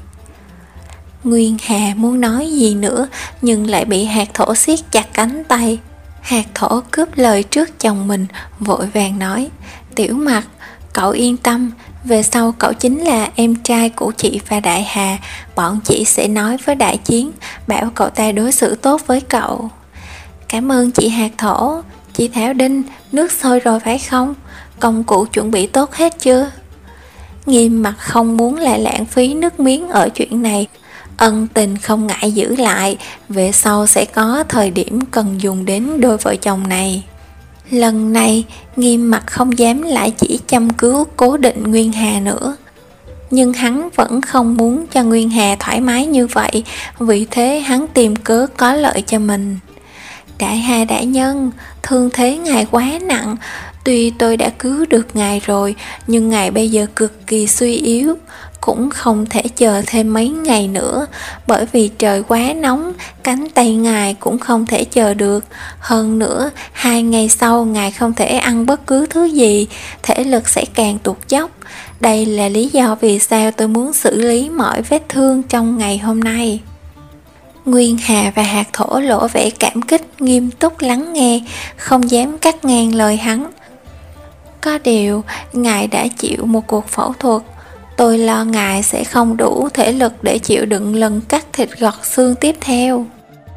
Nguyên Hà muốn nói gì nữa, nhưng lại bị Hạt Thổ siết chặt cánh tay. Hạt Thổ cướp lời trước chồng mình, vội vàng nói, Tiểu Mặc, cậu yên tâm, về sau cậu chính là em trai của chị và Đại Hà, bọn chị sẽ nói với Đại Chiến, bảo cậu ta đối xử tốt với cậu. Cảm ơn chị Hạt Thổ. Chị Thảo Đinh, nước sôi rồi phải không? Công cụ chuẩn bị tốt hết chưa? Nghiêm Mặt không muốn lại lãng phí nước miếng ở chuyện này. Ân tình không ngại giữ lại, về sau sẽ có thời điểm cần dùng đến đôi vợ chồng này. Lần này Nghiêm Mặt không dám lại chỉ chăm cứu cố định Nguyên Hà nữa, nhưng hắn vẫn không muốn cho Nguyên Hà thoải mái như vậy, vì thế hắn tìm cớ có lợi cho mình. Đại Hà đại nhân, thương thế ngài quá nặng, tuy tôi đã cứu được ngài rồi, nhưng ngài bây giờ cực kỳ suy yếu, cũng không thể chờ thêm mấy ngày nữa, bởi vì trời quá nóng, cánh tay ngài cũng không thể chờ được. Hơn nữa, hai ngày sau ngài không thể ăn bất cứ thứ gì, thể lực sẽ càng tụt dốc. Đây là lý do vì sao tôi muốn xử lý mọi vết thương trong ngày hôm nay. Nguyên Hà và Hạt Thổ lộ vẻ cảm kích, nghiêm túc lắng nghe, không dám cắt ngang lời hắn. Có điều, ngài đã chịu một cuộc phẫu thuật, tôi lo ngài sẽ không đủ thể lực để chịu đựng lần cắt thịt gọt xương tiếp theo.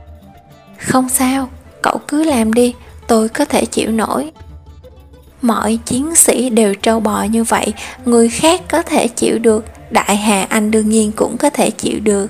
Không sao, cậu cứ làm đi, tôi có thể chịu nổi. Mọi chiến sĩ đều trâu bò như vậy, người khác có thể chịu được, Đại Hà anh đương nhiên cũng có thể chịu được.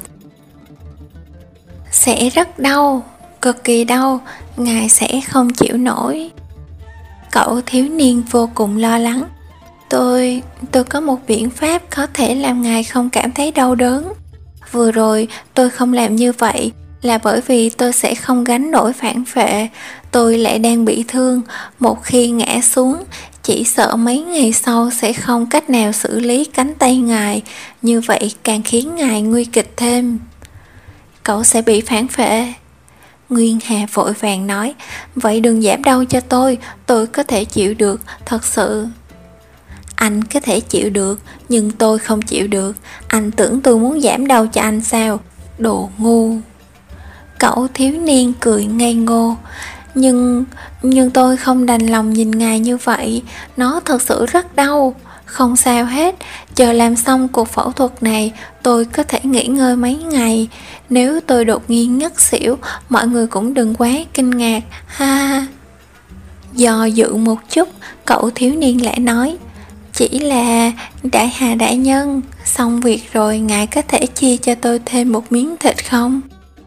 Sẽ rất đau, cực kỳ đau, ngài sẽ không chịu nổi. Cậu thiếu niên vô cùng lo lắng. Tôi, tôi có một biện pháp có thể làm ngài không cảm thấy đau đớn. Vừa rồi tôi không làm như vậy là bởi vì tôi sẽ không gánh nổi phản phệ. Tôi lại đang bị thương, một khi ngã xuống, chỉ sợ mấy ngày sau sẽ không cách nào xử lý cánh tay ngài, như vậy càng khiến ngài nguy kịch thêm. Cậu sẽ bị phản phệ. Nguyên Hà vội vàng nói, vậy đừng giảm đau cho tôi, tôi có thể chịu được, thật sự. Anh có thể chịu được, nhưng tôi không chịu được. Anh tưởng tôi muốn giảm đau cho anh sao? Đồ ngu. Cậu thiếu niên cười ngây ngô. Nhưng, nhưng tôi không đành lòng nhìn ngài như vậy. Nó thật sự rất đau. Không sao hết, chờ làm xong cuộc phẫu thuật này, tôi có thể nghỉ ngơi mấy ngày. Nếu tôi đột nhiên ngất xỉu, mọi người cũng đừng quá kinh ngạc, ha ha. Do dự một chút, cậu thiếu niên lại nói, chỉ là đại hà đại nhân, xong việc rồi ngài có thể chia cho tôi thêm một miếng thịt không?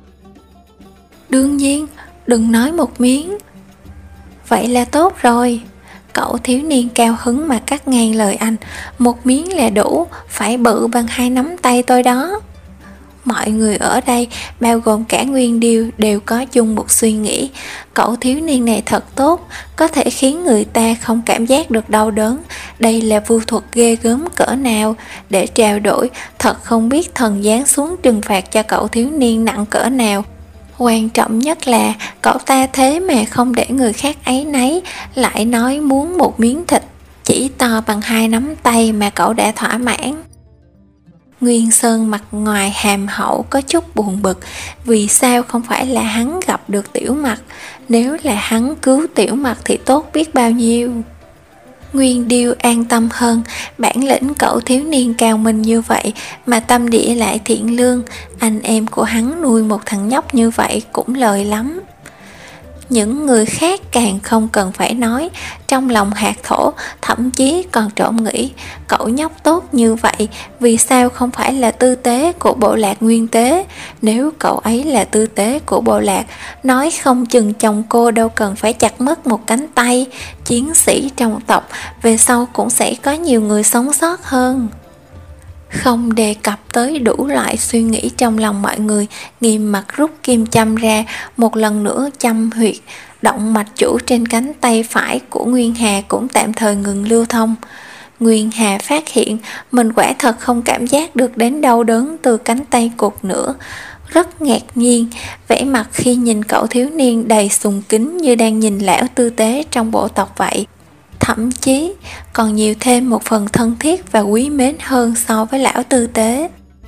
Đương nhiên, đừng nói một miếng. Vậy là tốt rồi. Cậu thiếu niên cao hứng mà cắt ngang lời anh, một miếng là đủ, phải bự bằng hai nắm tay tôi đó. Mọi người ở đây, bao gồm cả Nguyên Điêu, đều có chung một suy nghĩ. Cậu thiếu niên này thật tốt, có thể khiến người ta không cảm giác được đau đớn. Đây là vu thuật ghê gớm cỡ nào. Để trao đổi, thật không biết thần giáng xuống trừng phạt cho cậu thiếu niên nặng cỡ nào. Quan trọng nhất là cậu ta thế mà không để người khác áy náy, lại nói muốn một miếng thịt chỉ to bằng hai nắm tay mà cậu đã thỏa mãn. Nguyên Sơn mặt ngoài hàm hậu có chút buồn bực, vì sao không phải là hắn gặp được Tiểu Mặc, nếu là hắn cứu Tiểu Mặc thì tốt biết bao nhiêu. Nguyên Điêu an tâm hơn, bản lĩnh cậu thiếu niên cao minh như vậy mà tâm địa lại thiện lương, anh em của hắn nuôi một thằng nhóc như vậy cũng lời lắm. Những người khác càng không cần phải nói, trong lòng Hạt Thổ thậm chí còn trộm nghĩ, cậu nhóc tốt như vậy, vì sao không phải là tư tế của bộ lạc Nguyên Tế? Nếu cậu ấy là tư tế của bộ lạc, nói không chừng chồng cô đâu cần phải chặt mất một cánh tay, chiến sĩ trong tộc về sau cũng sẽ có nhiều người sống sót hơn. Không đề cập tới đủ loại suy nghĩ trong lòng mọi người, Nghiêm Mặt rút kim châm ra, một lần nữa châm huyệt, động mạch chủ trên cánh tay phải của Nguyên Hà cũng tạm thời ngừng lưu thông. Nguyên Hà phát hiện mình quả thật không cảm giác được đến đau đớn từ cánh tay cụt nữa, rất ngạc nhiên, vẻ mặt khi nhìn cậu thiếu niên đầy sùng kính như đang nhìn lão tư tế trong bộ tộc vậy. Thậm chí còn nhiều thêm một phần thân thiết và quý mến hơn so với lão tư tế.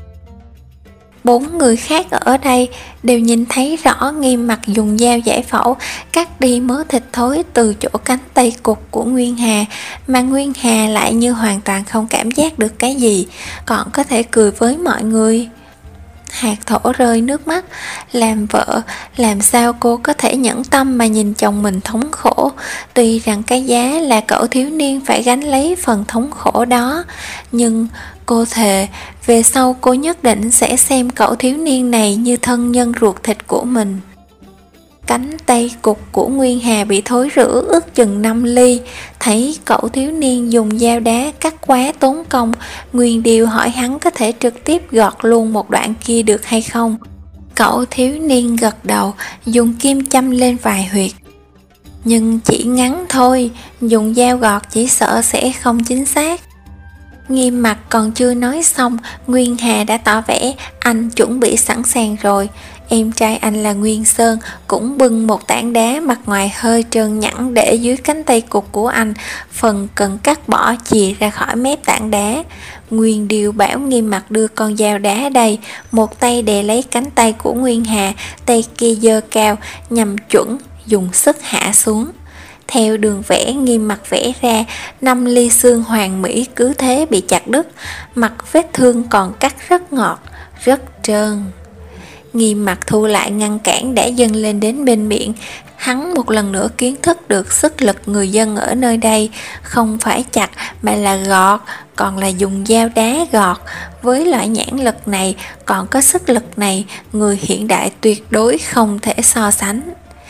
Bốn người khác ở đây đều nhìn thấy rõ Nghiêm Mặt dùng dao giải phẫu cắt đi mớ thịt thối từ chỗ cánh tay cụt của Nguyên Hà, mà Nguyên Hà lại như hoàn toàn không cảm giác được cái gì, còn có thể cười với mọi người. Hạt Thổ rơi nước mắt, làm vợ, làm sao cô có thể nhẫn tâm mà nhìn chồng mình thống khổ, tuy rằng cái giá là cậu thiếu niên phải gánh lấy phần thống khổ đó, nhưng cô thề, về sau cô nhất định sẽ xem cậu thiếu niên này như thân nhân ruột thịt của mình. Cánh tay cụt của Nguyên Hà bị thối rữa ước chừng năm ly, thấy cậu thiếu niên dùng dao đá cắt quá tốn công, Nguyên Điêu hỏi hắn có thể trực tiếp gọt luôn một đoạn kia được hay không. Cậu thiếu niên gật đầu, dùng kim châm lên vài huyệt. Nhưng chỉ ngắn thôi, dùng dao gọt chỉ sợ sẽ không chính xác. Nghiêm Mặt còn chưa nói xong, Nguyên Hà đã tỏ vẻ anh chuẩn bị sẵn sàng rồi. Em trai anh là Nguyên Sơn cũng bưng một tảng đá mặt ngoài hơi trơn nhẵn để dưới cánh tay cụt của anh, phần cần cắt bỏ chìa ra khỏi mép tảng đá. Nguyên Điêu bảo Nghiêm Mặt đưa con dao đá đây, một tay đè lấy cánh tay của Nguyên Hà, tay kia giơ cao nhằm chuẩn dùng sức hạ xuống. Theo đường vẽ Nghiêm Mặt vẽ ra, năm ly xương hoàn mỹ cứ thế bị chặt đứt, mặt vết thương còn cắt rất ngọt, rất trơn. Nghiêm Mặt thu lại ngăn cản đã dâng lên đến bên miệng. Hắn một lần nữa kiến thức được sức lực người dân ở nơi đây, không phải chặt mà là gọt, còn là dùng dao đá gọt. Với loại nhãn lực này, còn có sức lực này, người hiện đại tuyệt đối không thể so sánh.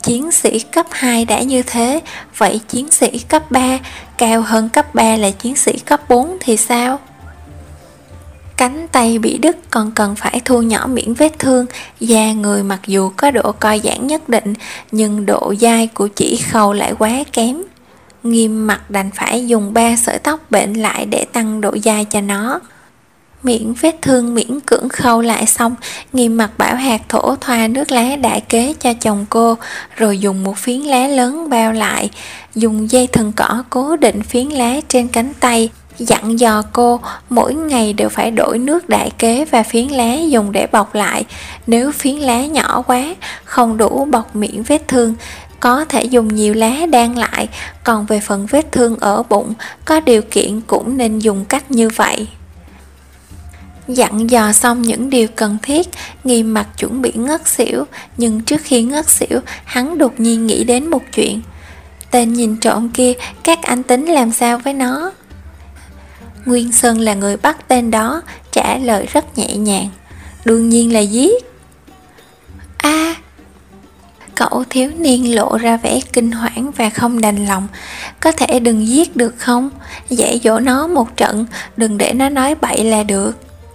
chiến sĩ cấp hai đã như thế, vậy chiến sĩ cấp ba, cao hơn cấp ba là chiến sĩ cấp bốn thì sao? Cánh tay bị đứt còn cần phải thu nhỏ miễn vết thương, da người mặc dù có độ co giãn nhất định, nhưng độ dai của chỉ khâu lại quá kém. Nghiêm mặt đành phải dùng ba sợi tóc bệnh lại để tăng độ dai cho nó. Miễn vết thương miễn cưỡng khâu lại xong, Nghiêm mặt bảo hạt thổ thoa nước lá đại kế cho chồng cô, rồi dùng một phiến lá lớn bao lại, dùng dây thừng cỏ cố định phiến lá trên cánh tay, dặn dò cô mỗi ngày đều phải đổi nước đại kế và phiến lá dùng để bọc lại. Nếu phiến lá nhỏ quá, không đủ bọc miễn vết thương, có thể dùng nhiều lá đan lại, còn về phần vết thương ở bụng, có điều kiện cũng nên dùng cách như vậy. Dặn dò xong những điều cần thiết, Nghiêm mặt chuẩn bị ngất xỉu, nhưng trước khi ngất xỉu, hắn đột nhiên nghĩ đến một chuyện. Tên nhìn trộm kia, các anh tính làm sao với nó? Nguyên Sơn là người bắt tên đó, trả lời rất nhẹ nhàng. Đương nhiên là giết. A à, cậu thiếu niên lộ ra vẻ kinh hoảng và không đành lòng. Có thể đừng giết được không? Dạy dỗ nó một trận, đừng để nó nói bậy là được.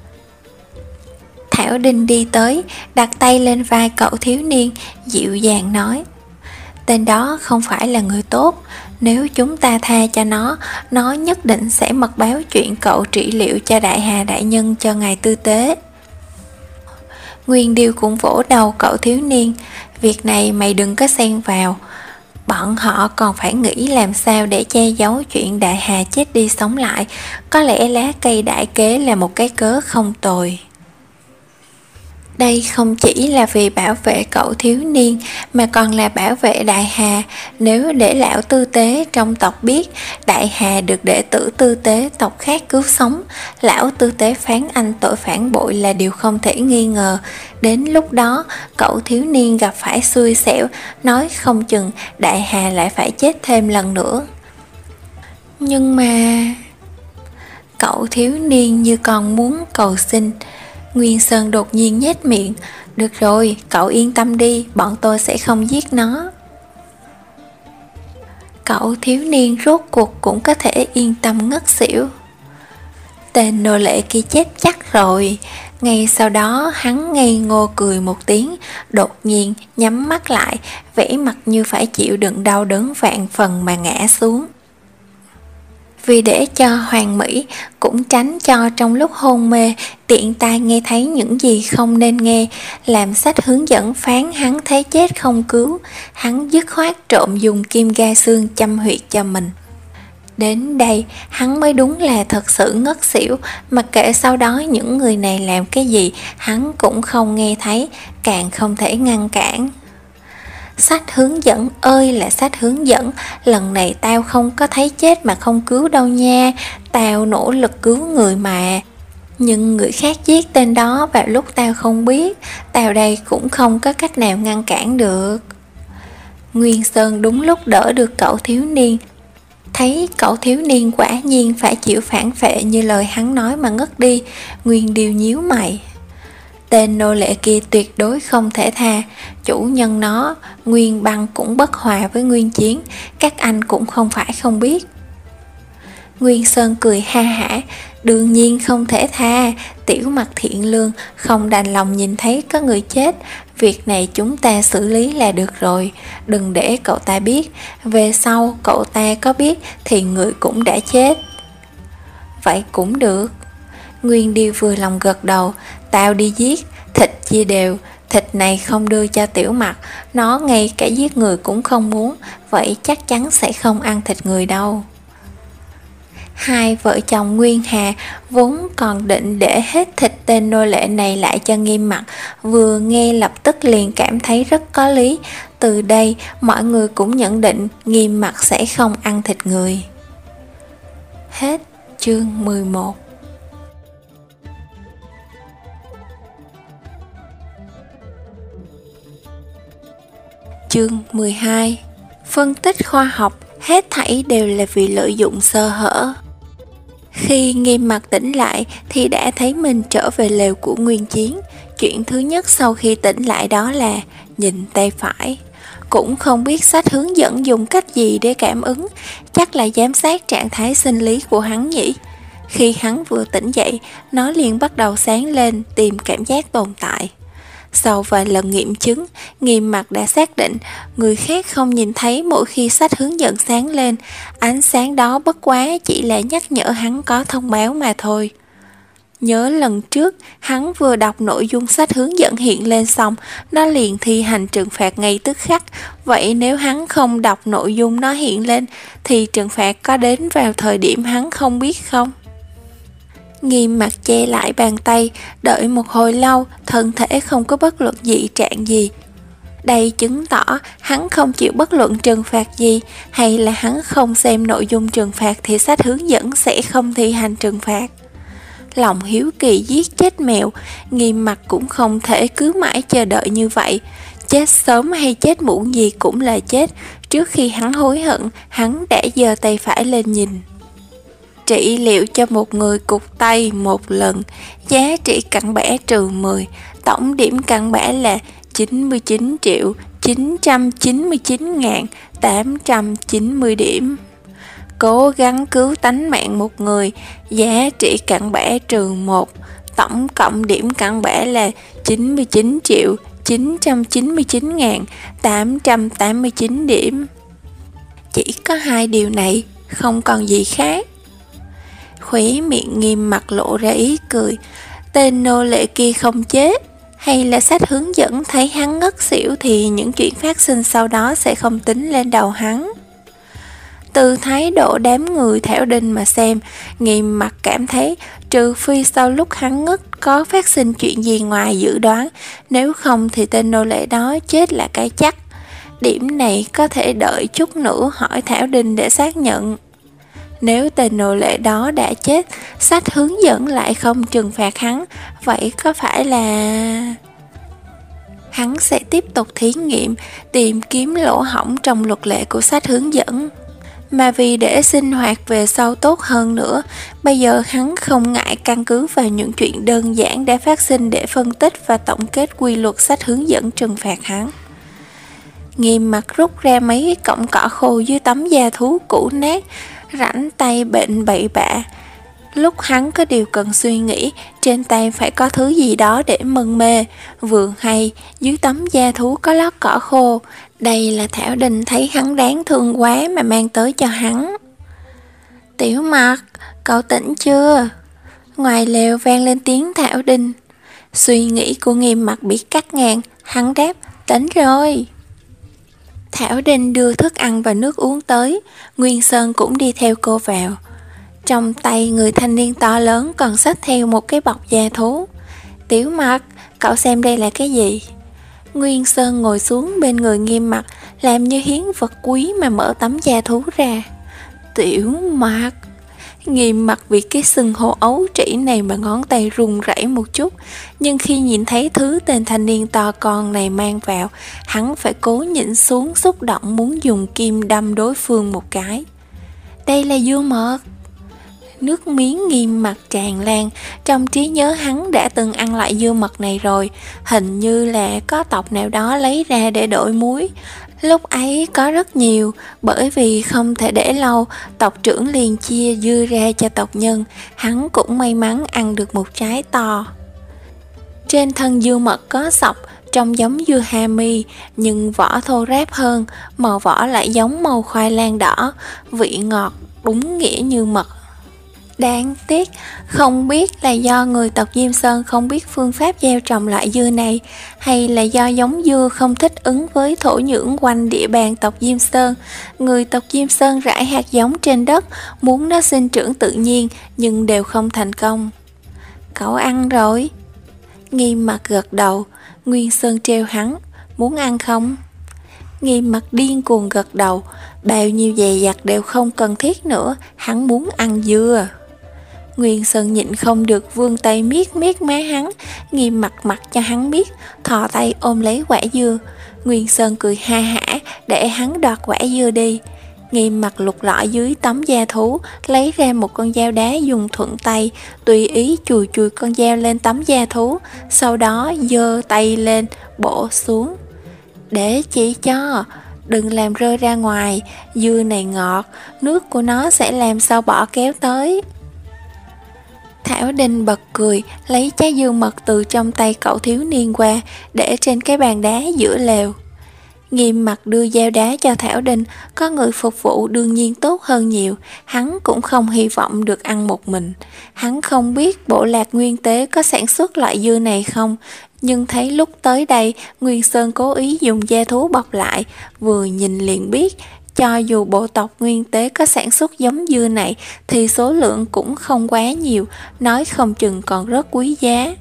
Thảo Đinh đi tới, đặt tay lên vai cậu thiếu niên, dịu dàng nói: Tên đó không phải là người tốt, nếu chúng ta tha cho nó, nó nhất định sẽ mật báo chuyện cậu trị liệu cho Đại Hà đại nhân cho ngài tư tế. Nguyên Điêu cũng vỗ đầu cậu thiếu niên: Việc này mày đừng có xen vào. Bọn họ còn phải nghĩ làm sao để che giấu chuyện Đại Hà chết đi sống lại. Có lẽ lá cây đại kế là một cái cớ không tồi. Đây không chỉ là vì bảo vệ cậu thiếu niên, mà còn là bảo vệ Đại Hà. Nếu để lão tư tế trong tộc biết Đại Hà được đệ tử tư tế tộc khác cứu sống, lão tư tế phán anh tội phản bội là điều không thể nghi ngờ. Đến lúc đó, cậu thiếu niên gặp phải xui xẻo, nói không chừng Đại Hà lại phải chết thêm lần nữa. Nhưng mà... Cậu thiếu niên như còn muốn cầu xin. Nguyên Sơn đột nhiên nhếch miệng: Được rồi, cậu yên tâm đi, bọn tôi sẽ không giết nó. Cậu thiếu niên rốt cuộc cũng có thể yên tâm ngất xỉu. Tên nô lệ kia chết chắc rồi. Ngay sau đó hắn ngây ngô cười một tiếng, đột nhiên nhắm mắt lại, vẻ mặt như phải chịu đựng đau đớn vạn phần mà ngã xuống. Vì để cho hoàn mỹ, cũng tránh cho trong lúc hôn mê tiện tai nghe thấy những gì không nên nghe, làm sách hướng dẫn phán hắn thấy chết không cứu, hắn dứt khoát trộm dùng kim gai xương châm huyệt cho mình. Đến đây hắn mới đúng là thật sự ngất xỉu, mặc kệ sau đó những người này làm cái gì hắn cũng không nghe thấy, càng không thể ngăn cản. Sách hướng dẫn ơi là sách hướng dẫn, lần này tao không có thấy chết mà không cứu đâu nha, tao nỗ lực cứu người mà. Nhưng người khác giết tên đó vào lúc tao không biết, tao đây cũng không có cách nào ngăn cản được. Nguyên Sơn đúng lúc đỡ được cậu thiếu niên. Thấy cậu thiếu niên quả nhiên phải chịu phản phệ như lời hắn nói mà ngất đi, Nguyên Điêu nhíu mày. Tên nô lệ kia tuyệt đối không thể tha, chủ nhân nó, Nguyên Băng cũng bất hòa với Nguyên Chiến, các anh cũng không phải không biết. Nguyên Sơn cười ha hả: Đương nhiên không thể tha, tiểu mặt thiện lương, không đành lòng nhìn thấy có người chết, việc này chúng ta xử lý là được rồi, đừng để cậu ta biết, về sau cậu ta có biết thì người cũng đã chết. Vậy cũng được. Nguyên Điêu vừa lòng gật đầu: Tao đi giết, thịt chia đều, thịt này không đưa cho tiểu mặt, nó ngay cả giết người cũng không muốn, vậy chắc chắn sẽ không ăn thịt người đâu. Hai vợ chồng Nguyên Hà vốn còn định để hết thịt tên nô lệ này lại cho Nghiêm Mặt, vừa nghe lập tức liền cảm thấy rất có lý. Từ đây mọi người cũng nhận định Nghiêm Mặt sẽ không ăn thịt người. Hết chương mười một. Chương mười hai. Phân tích khoa học, hết thảy đều là vì lợi dụng sơ hở. Khi Nghiêm Mặt tỉnh lại thì đã thấy mình trở về lều của Nguyên Chiến. Chuyện thứ nhất sau khi tỉnh lại đó là nhìn tay phải. Cũng không biết sách hướng dẫn dùng cách gì để cảm ứng, chắc là giám sát trạng thái sinh lý của hắn nhỉ. Khi hắn vừa tỉnh dậy, nó liền bắt đầu sáng lên tìm cảm giác tồn tại. Sau vài lần nghiệm chứng, Nghiêm Mặc đã xác định người khác không nhìn thấy mỗi khi sách hướng dẫn sáng lên, ánh sáng đó bất quá chỉ là nhắc nhở hắn có thông báo mà thôi. Nhớ lần trước, hắn vừa đọc nội dung sách hướng dẫn hiện lên xong, nó liền thi hành trừng phạt ngay tức khắc. Vậy nếu hắn không đọc nội dung nó hiện lên, thì trừng phạt có đến vào thời điểm hắn không biết không? Nghiêm Mặc che lại bàn tay, đợi một hồi lâu, thân thể không có bất luận dị trạng gì. Đây chứng tỏ hắn không chịu bất luận trừng phạt gì, hay là hắn không xem nội dung trừng phạt thì sách hướng dẫn sẽ không thi hành trừng phạt. Lòng hiếu kỳ giết chết mèo, Nghiêm Mặc cũng không thể cứ mãi chờ đợi như vậy. Chết sớm hay chết muộn gì cũng là chết. Trước khi hắn hối hận, hắn đã giơ tay phải lên nhìn. Trị liệu cho một người cụt tay một lần, giá trị cặn bã trừ mười, tổng điểm cặn bã là chín mươi chín triệu chín trăm chín mươi chín nghìn tám trăm chín mươi điểm. Cố gắng cứu tánh mạng một người, giá trị cặn bã trừ một, tổng cộng điểm cặn bã là chín mươi chín triệu chín trăm chín mươi chín nghìn tám trăm tám mươi chín điểm. Chỉ có hai điều này, không còn gì khác. Khóe miệng Nghiêm Mặc lộ ra ý cười. Tên nô lệ kia không chết, hay là sách hướng dẫn thấy hắn ngất xỉu thì những chuyện phát sinh sau đó sẽ không tính lên đầu hắn. Từ thái độ đám người Thảo Đinh mà xem, Nghiêm Mặc cảm thấy trừ phi sau lúc hắn ngất có phát sinh chuyện gì ngoài dự đoán, nếu không thì tên nô lệ đó chết là cái chắc. Điểm này có thể đợi chút nữa hỏi Thảo Đinh để xác nhận. Nếu tên nô lệ đó đã chết, sách hướng dẫn lại không trừng phạt hắn, vậy có phải là... Hắn sẽ tiếp tục thí nghiệm, tìm kiếm lỗ hổng trong luật lệ của sách hướng dẫn. Mà vì để sinh hoạt về sau tốt hơn nữa, bây giờ hắn không ngại căn cứ vào những chuyện đơn giản đã phát sinh để phân tích và tổng kết quy luật sách hướng dẫn trừng phạt hắn. Nghiêm Mặc rút ra mấy cọng cỏ khô dưới tấm da thú cũ nát, rảnh tay bệnh bậy bạ. Lúc hắn có điều cần suy nghĩ, trên tay phải có thứ gì đó để mân mê. Vừa hay, dưới tấm da thú có lót cỏ khô. Đây là Thảo Đinh thấy hắn đáng thương quá mà mang tới cho hắn. Tiểu Mặc, cậu tỉnh chưa? Ngoài lều vang lên tiếng Thảo Đinh. Suy nghĩ của Nghiêm Mặc bị cắt ngang, hắn đáp, tỉnh rồi. Thảo Đinh đưa thức ăn và nước uống tới, Nguyên Sơn cũng đi theo cô vào. Trong tay người thanh niên to lớn còn xách theo một cái bọc da thú. Tiểu Mặc, cậu xem đây là cái gì? Nguyên Sơn ngồi xuống bên người Nghiêm Mặc, làm như hiến vật quý mà mở tấm da thú ra. Tiểu Mặc. Nghiêm Mặc vì cái xưng hô ấu trĩ này mà ngón tay run rẩy một chút, nhưng khi nhìn thấy thứ tên thanh niên to con này mang vào, hắn phải cố nhịn xuống xúc động muốn dùng kim đâm đối phương một cái. Đây là dưa mật. Nước miếng Nghiêm Mặc tràn lan, trong trí nhớ hắn đã từng ăn loại dưa mật này rồi, hình như là có tộc nào đó lấy ra để đổi muối. Lúc ấy có rất nhiều, bởi vì không thể để lâu, tộc trưởng liền chia dưa ra cho tộc nhân, hắn cũng may mắn ăn được một trái to. Trên thân dưa mật có sọc, trông giống dưa hami, nhưng vỏ thô ráp hơn, màu vỏ lại giống màu khoai lang đỏ, vị ngọt, đúng nghĩa như mật. Đáng tiếc, không biết là do người tộc Diêm Sơn không biết phương pháp gieo trồng loại dưa này, hay là do giống dưa không thích ứng với thổ nhưỡng quanh địa bàn tộc Diêm Sơn. Người tộc Diêm Sơn rải hạt giống trên đất, muốn nó sinh trưởng tự nhiên, nhưng đều không thành công. Cậu ăn rồi? Nghiêm Mặc gật đầu, Nguyên Sơn treo hắn, muốn ăn không? Nghiêm Mặc điên cuồng gật đầu, bao nhiêu dè dặt đều không cần thiết nữa, hắn muốn ăn dưa. Nguyên Sơn nhịn không được vươn tay miết miết má hắn, Nghiêm Mặc mặt cho hắn biết, thò tay ôm lấy quả dưa. Nguyên Sơn cười ha hả để hắn đoạt quả dưa đi. Nghiêm Mặt lục lọi dưới tấm da thú, lấy ra một con dao đá dùng thuận tay, tùy ý chùi chùi con dao lên tấm da thú, sau đó giơ tay lên, bổ xuống. Để chị cho, đừng làm rơi ra ngoài, dưa này ngọt, nước của nó sẽ làm sao bọ kéo tới. Thảo Đình bật cười, lấy trái dưa mật từ trong tay cậu thiếu niên qua, để trên cái bàn đá giữa lều. Nghiêm Mặt đưa dao đá cho Thảo Đình, có người phục vụ đương nhiên tốt hơn nhiều, hắn cũng không hy vọng được ăn một mình. Hắn không biết bộ lạc Nguyên Tế có sản xuất loại dưa này không, nhưng thấy lúc tới đây, Nguyên Sơn cố ý dùng da thú bọc lại, vừa nhìn liền biết, cho dù bộ tộc Nguyên Tế có sản xuất giống dưa này thì số lượng cũng không quá nhiều, nói không chừng còn rất quý giá.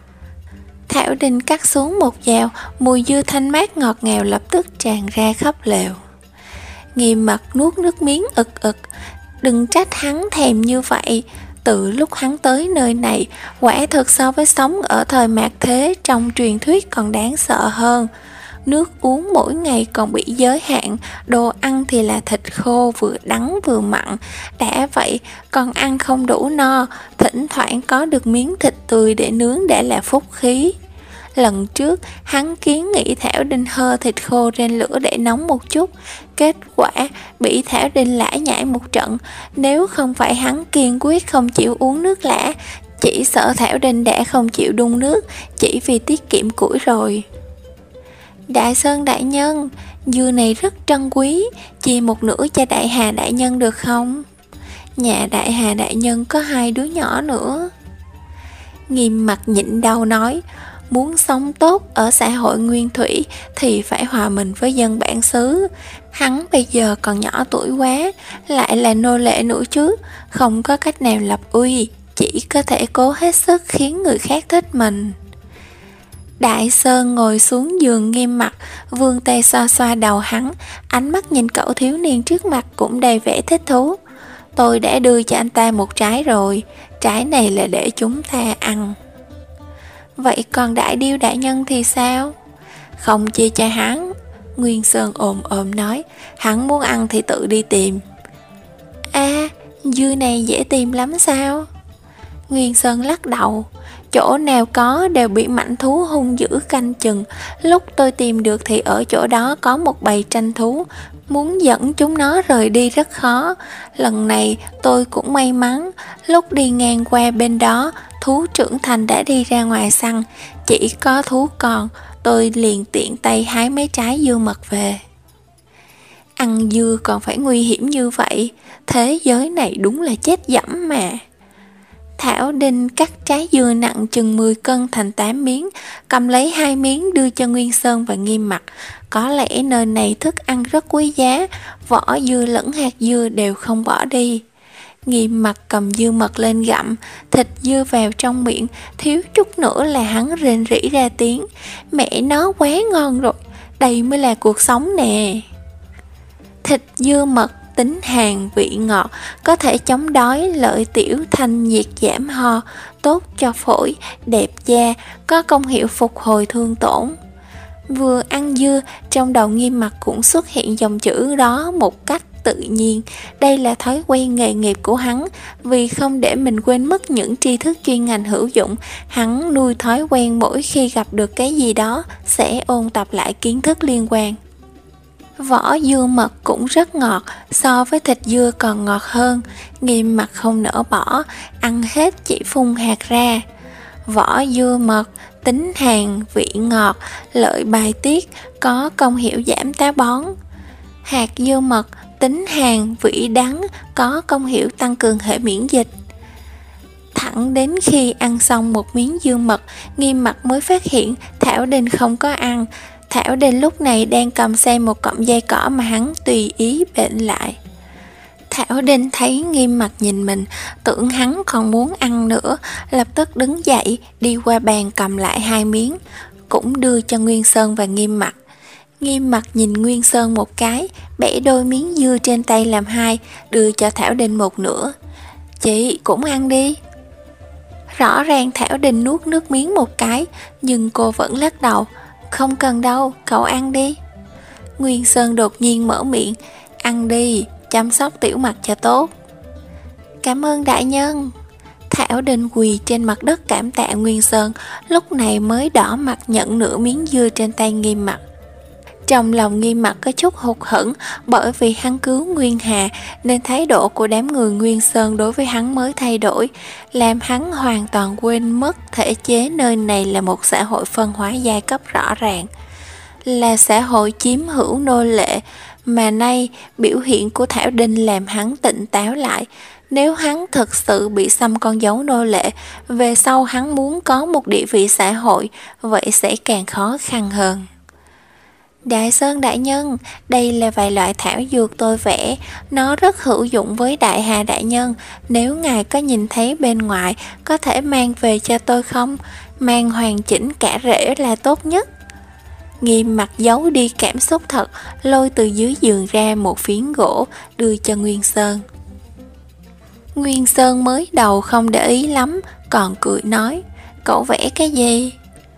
Thảo Đình cắt xuống một dao, mùi dưa thanh mát ngọt ngào lập tức tràn ra khắp lều. Nghiêm Mặt nuốt nước miếng ực ực, đừng trách hắn thèm như vậy. Từ lúc hắn tới nơi này, quả thực so với sống ở thời mạt thế trong truyền thuyết còn đáng sợ hơn. Nước uống mỗi ngày còn bị giới hạn, đồ ăn thì là thịt khô vừa đắng vừa mặn. Đã vậy còn ăn không đủ no, thỉnh thoảng có được miếng thịt tươi để nướng để là phúc khí. Lần trước hắn kiến nghị Thảo Đình hơ thịt khô trên lửa để nóng một chút, kết quả bị Thảo Đình lải nhải một trận. Nếu không phải hắn kiên quyết không chịu uống nước lã, chỉ sợ Thảo Đình đã không chịu đun nước, chỉ vì tiết kiệm củi rồi. Đại Sơn đại nhân, dưa này rất trân quý, chia một nửa cho Đại Hà đại nhân được không? Nhà Đại Hà đại nhân có hai đứa nhỏ nữa. Nghiêm Mặt nhịn đau nói, muốn sống tốt ở xã hội nguyên thủy thì phải hòa mình với dân bản xứ. Hắn bây giờ còn nhỏ tuổi quá, lại là nô lệ nữa chứ, không có cách nào lập uy, chỉ có thể cố hết sức khiến người khác thích mình. Đại Sơn ngồi xuống giường Nghiêm Mặt, vươn tay xoa xoa đầu hắn, ánh mắt nhìn cậu thiếu niên trước mặt cũng đầy vẻ thích thú. Tôi đã đưa cho anh ta một trái rồi, trái này là để chúng ta ăn. Vậy còn Đại Điêu đại nhân thì sao? Không chia cho hắn. Nguyên Sơn ồm ồm nói, hắn muốn ăn thì tự đi tìm. À, dưa này dễ tìm lắm sao? Nguyên Sơn lắc đầu, chỗ nào có đều bị mãnh thú hung dữ canh chừng. Lúc tôi tìm được thì ở chỗ đó có một bầy tranh thú, muốn dẫn chúng nó rời đi rất khó. Lần này tôi cũng may mắn, lúc đi ngang qua bên đó, thú trưởng thành đã đi ra ngoài săn, chỉ có thú còn, tôi liền tiện tay hái mấy trái dưa mật về. Ăn dưa còn phải nguy hiểm như vậy, thế giới này đúng là chết dẫm mà. Thảo Đình cắt trái dưa nặng chừng mười cân thành tám miếng, cầm lấy hai miếng đưa cho Nguyên Sơn và Nghiêm Mặt. Có lẽ nơi này thức ăn rất quý giá, vỏ dưa lẫn hạt dưa đều không bỏ đi. Nghiêm Mặt cầm dưa mật lên gặm, thịt dưa vào trong miệng, thiếu chút nữa là hắn rên rỉ ra tiếng. Mẹ nó quá ngon rồi, đây mới là cuộc sống nè. Thịt dưa mật tính hàn vị ngọt, có thể chống đói, lợi tiểu, thanh nhiệt giảm ho, tốt cho phổi, đẹp da, có công hiệu phục hồi thương tổn. Vừa ăn dưa, trong đầu Nghiêm Mặt cũng xuất hiện dòng chữ đó một cách tự nhiên. Đây là thói quen nghề nghiệp của hắn, vì không để mình quên mất những tri thức chuyên ngành hữu dụng, hắn nuôi thói quen mỗi khi gặp được cái gì đó sẽ ôn tập lại kiến thức liên quan. Vỏ dưa mật cũng rất ngọt, so với thịt dưa còn ngọt hơn. Nghiêm Mặt không nỡ bỏ, ăn hết chỉ phun hạt ra. Vỏ dưa mật tính hàn, vị ngọt, lợi bài tiết, có công hiệu giảm táo bón. Hạt dưa mật tính hàn, vị đắng, có công hiệu tăng cường hệ miễn dịch. Thẳng đến khi ăn xong một miếng dưa mật, Nghiêm Mặt mới phát hiện Thảo Đình không có ăn. Thảo Đình lúc này đang cầm xem một cọng dây cỏ mà hắn tùy ý bệnh lại. Thảo Đình thấy Nghiêm Mặt nhìn mình, tưởng hắn còn muốn ăn nữa, lập tức đứng dậy, đi qua bàn cầm lại hai miếng, cũng đưa cho Nguyên Sơn và Nghiêm Mặt. Nghiêm Mặt nhìn Nguyên Sơn một cái, bẻ đôi miếng dưa trên tay làm hai, đưa cho Thảo Đình một nửa. Chị cũng ăn đi. Rõ ràng Thảo Đình nuốt nước miếng một cái, nhưng cô vẫn lắc đầu. Không cần đâu, cậu ăn đi. Nguyên Sơn đột nhiên mở miệng, ăn đi, chăm sóc Tiểu Mặc cho tốt. Cảm ơn đại nhân. Thảo Đinh quỳ trên mặt đất cảm tạ Nguyên Sơn, lúc này mới đỏ mặt nhận nửa miếng dưa trên tay Nghiêm Mặc. Trong lòng Nghiêm Mặc có chút hụt hẫng, bởi vì hắn cứu Nguyên Hà nên thái độ của đám người Nguyên Sơn đối với hắn mới thay đổi, làm hắn hoàn toàn quên mất thể chế nơi này là một xã hội phân hóa giai cấp rõ ràng, là xã hội chiếm hữu nô lệ. Mà nay biểu hiện của Thảo Đinh làm hắn tỉnh táo lại. Nếu hắn thực sự bị xăm con dấu nô lệ, về sau hắn muốn có một địa vị xã hội, vậy sẽ càng khó khăn hơn. Đại Sơn đại nhân, đây là vài loại thảo dược tôi vẽ, nó rất hữu dụng với Đại Hà đại nhân. Nếu ngài có nhìn thấy bên ngoài, có thể mang về cho tôi không? Mang hoàn chỉnh cả rễ là tốt nhất. Nghiêm Mặc giấu đi cảm xúc thật, lôi từ dưới giường ra một phiến gỗ, đưa cho Nguyên Sơn. Nguyên Sơn mới đầu không để ý lắm, còn cười nói, cậu vẽ cái gì?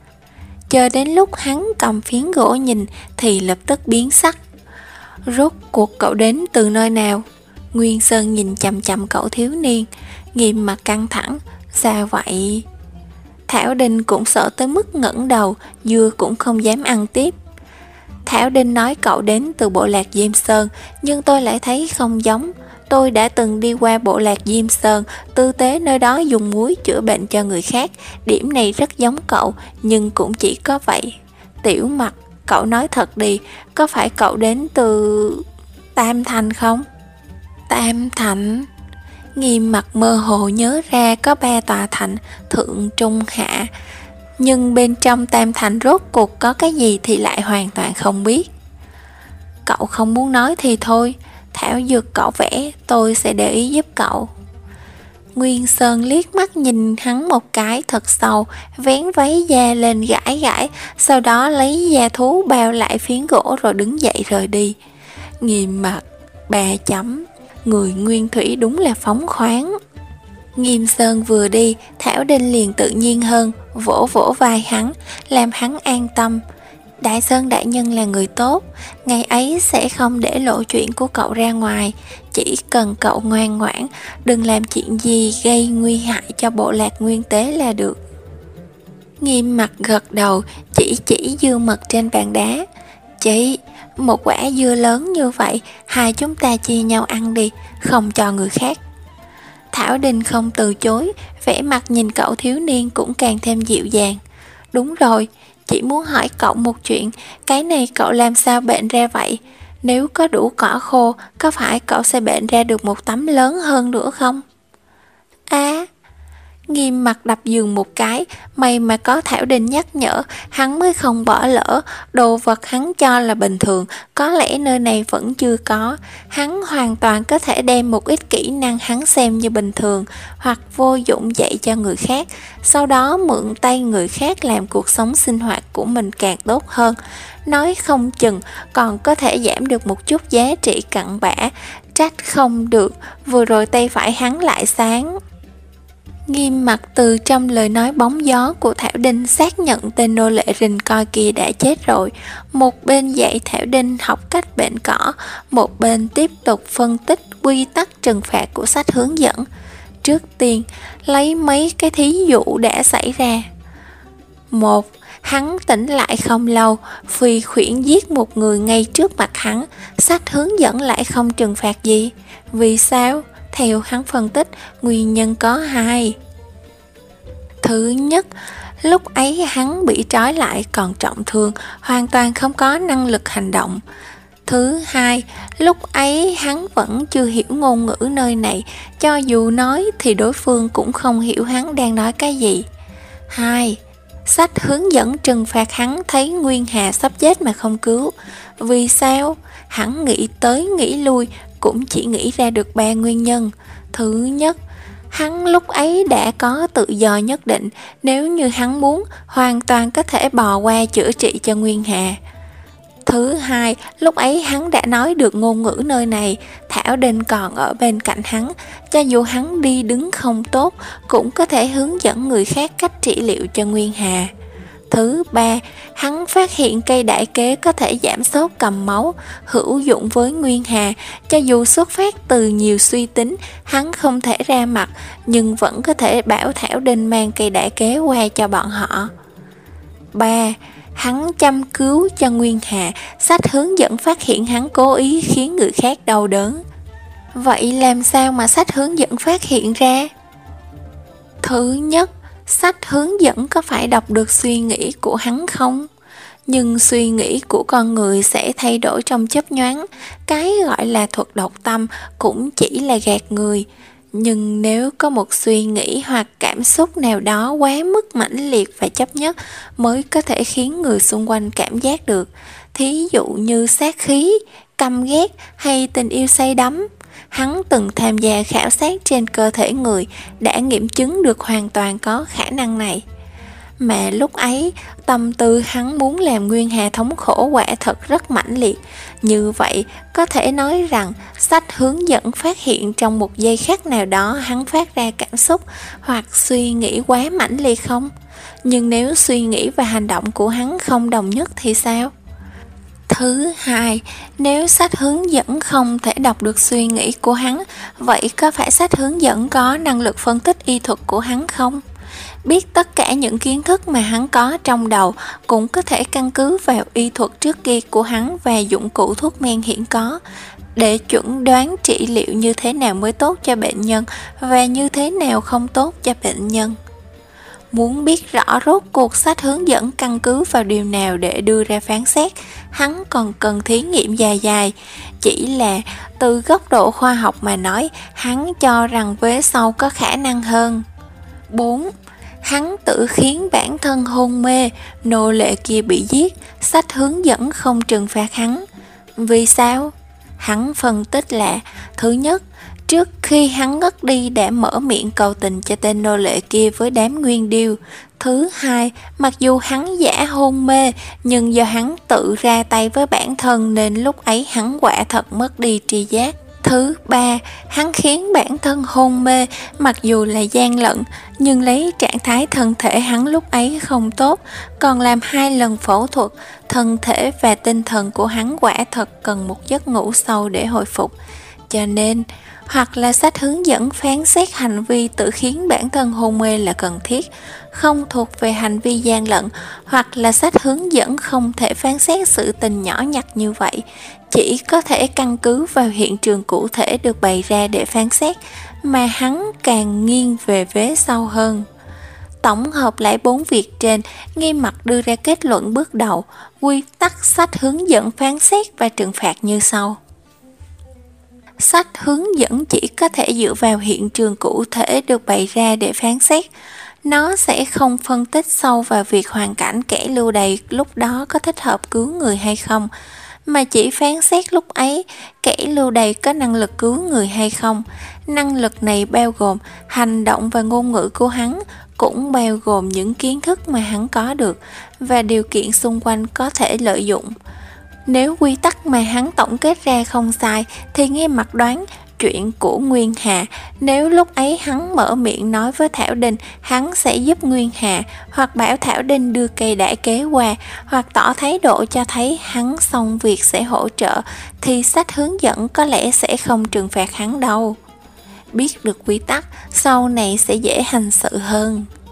Chờ đến lúc hắn cầm phiến gỗ nhìn thì lập tức biến sắc. Rốt cuộc cậu đến từ nơi nào? Nguyên Sơn nhìn chằm chằm cậu thiếu niên, Nghiêm Mặc căng thẳng, sao vậy? Thảo Đinh cũng sợ tới mức ngẩng đầu, dưa cũng không dám ăn tiếp. Thảo Đinh nói cậu đến từ bộ lạc Diêm Sơn, nhưng tôi lại thấy không giống. Tôi đã từng đi qua bộ lạc Diêm Sơn, tư tế nơi đó dùng muối chữa bệnh cho người khác. Điểm này rất giống cậu, nhưng cũng chỉ có vậy. Tiểu Mặc, cậu nói thật đi, có phải cậu đến từ Tam Thành không? Tam Thành? Nghiêm Mặc mơ hồ nhớ ra có ba tòa thành, thượng, trung, hạ. Nhưng bên trong Tam Thành rốt cuộc có cái gì thì lại hoàn toàn không biết. Cậu không muốn nói thì thôi, thảo dược cậu vẽ tôi sẽ để ý giúp cậu. Nguyên Sơn liếc mắt nhìn hắn một cái thật sâu, vén váy da lên gãi gãi, sau đó lấy da thú bao lại phiến gỗ rồi đứng dậy rời đi. Nghiêm Mặc, ba chấm, người Nguyên Thủy đúng là phóng khoáng. Nghiêm Sơn vừa đi, Thảo Đinh liền tự nhiên hơn, vỗ vỗ vai hắn, làm hắn an tâm. Đại Sơn đại nhân là người tốt, ngày ấy sẽ không để lộ chuyện của cậu ra ngoài, chỉ cần cậu ngoan ngoãn, đừng làm chuyện gì gây nguy hại cho bộ lạc Nguyên Tế là được. Nghiêm Mặc gật đầu, chỉ chỉ dưa mật trên bàn đá. Chị, một quả dưa lớn như vậy, hai chúng ta chia nhau ăn đi, không cho người khác. Thảo Đinh không từ chối, vẻ mặt nhìn cậu thiếu niên cũng càng thêm dịu dàng. Đúng rồi, chỉ muốn hỏi cậu một chuyện, cái này cậu làm sao bệnh ra vậy? Nếu có đủ cỏ khô, có phải cậu sẽ bệnh ra được một tấm lớn hơn nữa không? À, Nghiêm Mặc đập giường một cái, may mà có Thảo Đinh nhắc nhở, hắn mới không bỏ lỡ. Đồ vật hắn cho là bình thường, có lẽ nơi này vẫn chưa có. Hắn hoàn toàn có thể đem một ít kỹ năng hắn xem như bình thường, hoặc vô dụng dạy cho người khác, sau đó mượn tay người khác làm cuộc sống sinh hoạt của mình càng tốt hơn. Nói không chừng còn có thể giảm được một chút giá trị cặn bã. Trách không được, vừa rồi tay phải hắn lại sáng. Nghiêm Mặc từ trong lời nói bóng gió của Thảo Đinh xác nhận tên nô lệ rình coi kia đã chết rồi. Một bên dạy Thảo Đinh học cách bệnh cỏ, một bên tiếp tục phân tích quy tắc trừng phạt của sách hướng dẫn. Trước tiên, lấy mấy cái thí dụ đã xảy ra. Một, hắn tỉnh lại không lâu, Phi khuyển giết một người ngay trước mặt hắn, sách hướng dẫn lại không trừng phạt gì. Vì sao? Theo hắn phân tích, nguyên nhân có hai. Thứ nhất, lúc ấy hắn bị trói lại còn trọng thương, hoàn toàn không có năng lực hành động. Thứ hai, lúc ấy hắn vẫn chưa hiểu ngôn ngữ nơi này, cho dù nói thì đối phương cũng không hiểu hắn đang nói cái gì. Hai, sách hướng dẫn trừng phạt hắn thấy Nguyên Hà sắp chết mà không cứu. Vì sao? Hắn nghĩ tới nghĩ lui, cũng chỉ nghĩ ra được ba nguyên nhân. Thứ nhất, hắn lúc ấy đã có tự do nhất định, nếu như hắn muốn, hoàn toàn có thể bò qua chữa trị cho Nguyên Hà. Thứ hai, lúc ấy hắn đã nói được ngôn ngữ nơi này, Thảo Đinh còn ở bên cạnh hắn, cho dù hắn đi đứng không tốt, cũng có thể hướng dẫn người khác cách trị liệu cho Nguyên Hà. Thứ ba, hắn phát hiện cây đại kế có thể giảm sốt cầm máu, hữu dụng với Nguyên Hà. Cho dù xuất phát từ nhiều suy tính, hắn không thể ra mặt, nhưng vẫn có thể bảo Thảo Đinh mang cây đại kế qua cho bọn họ. Ba, hắn chăm cứu cho Nguyên Hà, sách hướng dẫn phát hiện hắn cố ý khiến người khác đau đớn. Vậy làm sao mà sách hướng dẫn phát hiện ra? Thứ nhất, sách hướng dẫn có phải đọc được suy nghĩ của hắn không? Nhưng suy nghĩ của con người sẽ thay đổi trong chớp nhoáng. Cái gọi là thuật đọc tâm cũng chỉ là gạt người. Nhưng nếu có một suy nghĩ hoặc cảm xúc nào đó quá mức mãnh liệt và chấp nhất mới có thể khiến người xung quanh cảm giác được. Thí dụ như sát khí, căm ghét hay tình yêu say đắm. Hắn từng tham gia khảo sát trên cơ thể người, đã nghiệm chứng được hoàn toàn có khả năng này. Mà lúc ấy, tâm tư hắn muốn làm Nguyên Hà thống khổ quả thật rất mãnh liệt. Như vậy, có thể nói rằng sách hướng dẫn phát hiện trong một giây khắc nào đó hắn phát ra cảm xúc hoặc suy nghĩ quá mãnh liệt không? Nhưng nếu suy nghĩ và hành động của hắn không đồng nhất thì sao? Thứ hai, nếu sách hướng dẫn không thể đọc được suy nghĩ của hắn, vậy có phải sách hướng dẫn có năng lực phân tích y thuật của hắn không? Biết tất cả những kiến thức mà hắn có trong đầu cũng có thể căn cứ vào y thuật trước kia của hắn và dụng cụ thuốc men hiện có để chuẩn đoán trị liệu như thế nào mới tốt cho bệnh nhân và như thế nào không tốt cho bệnh nhân. Muốn biết rõ rốt cuộc sách hướng dẫn căn cứ vào điều nào để đưa ra phán xét, hắn còn cần thí nghiệm dài dài. Chỉ là từ góc độ khoa học mà nói, hắn cho rằng vế sau có khả năng hơn. Bốn. Hắn tự khiến bản thân hôn mê, nô lệ kia bị giết, sách hướng dẫn không trừng phạt hắn. Vì sao? Hắn phân tích là: thứ nhất, trước khi hắn ngất đi đã mở miệng cầu tình cho tên nô lệ kia với đám nguyên điêu. Thứ hai, mặc dù hắn giả hôn mê, nhưng do hắn tự ra tay với bản thân nên lúc ấy hắn quả thật mất đi tri giác. Thứ ba, hắn khiến bản thân hôn mê, mặc dù là gian lận, nhưng lấy trạng thái thân thể hắn lúc ấy không tốt, còn làm hai lần phẫu thuật, thân thể và tinh thần của hắn quả thật cần một giấc ngủ sâu để hồi phục. Cho nên, hoặc là sách hướng dẫn phán xét hành vi tự khiến bản thân hôn mê là cần thiết, không thuộc về hành vi gian lận, hoặc là sách hướng dẫn không thể phán xét sự tình nhỏ nhặt như vậy, chỉ có thể căn cứ vào hiện trường cụ thể được bày ra để phán xét, mà hắn càng nghiêng về vế sau hơn. Tổng hợp lại bốn việc trên, Nghiêm Mặt đưa ra kết luận bước đầu, quy tắc sách hướng dẫn phán xét và trừng phạt như sau. Sách hướng dẫn chỉ có thể dựa vào hiện trường cụ thể được bày ra để phán xét. Nó sẽ không phân tích sâu vào việc hoàn cảnh kẻ lưu đày lúc đó có thích hợp cứu người hay không, mà chỉ phán xét lúc ấy kẻ lưu đày có năng lực cứu người hay không. Năng lực này bao gồm hành động và ngôn ngữ của hắn, cũng bao gồm những kiến thức mà hắn có được và điều kiện xung quanh có thể lợi dụng. Nếu quy tắc mà hắn tổng kết ra không sai thì Nghiêm Mặt đoán chuyện của Nguyên Hà, nếu lúc ấy hắn mở miệng nói với Thảo Đinh hắn sẽ giúp Nguyên Hà, hoặc bảo Thảo Đinh đưa cây đại kế qua, hoặc tỏ thái độ cho thấy hắn xong việc sẽ hỗ trợ, thì sách hướng dẫn có lẽ sẽ không trừng phạt hắn đâu. Biết được quy tắc, sau này sẽ dễ hành sự hơn.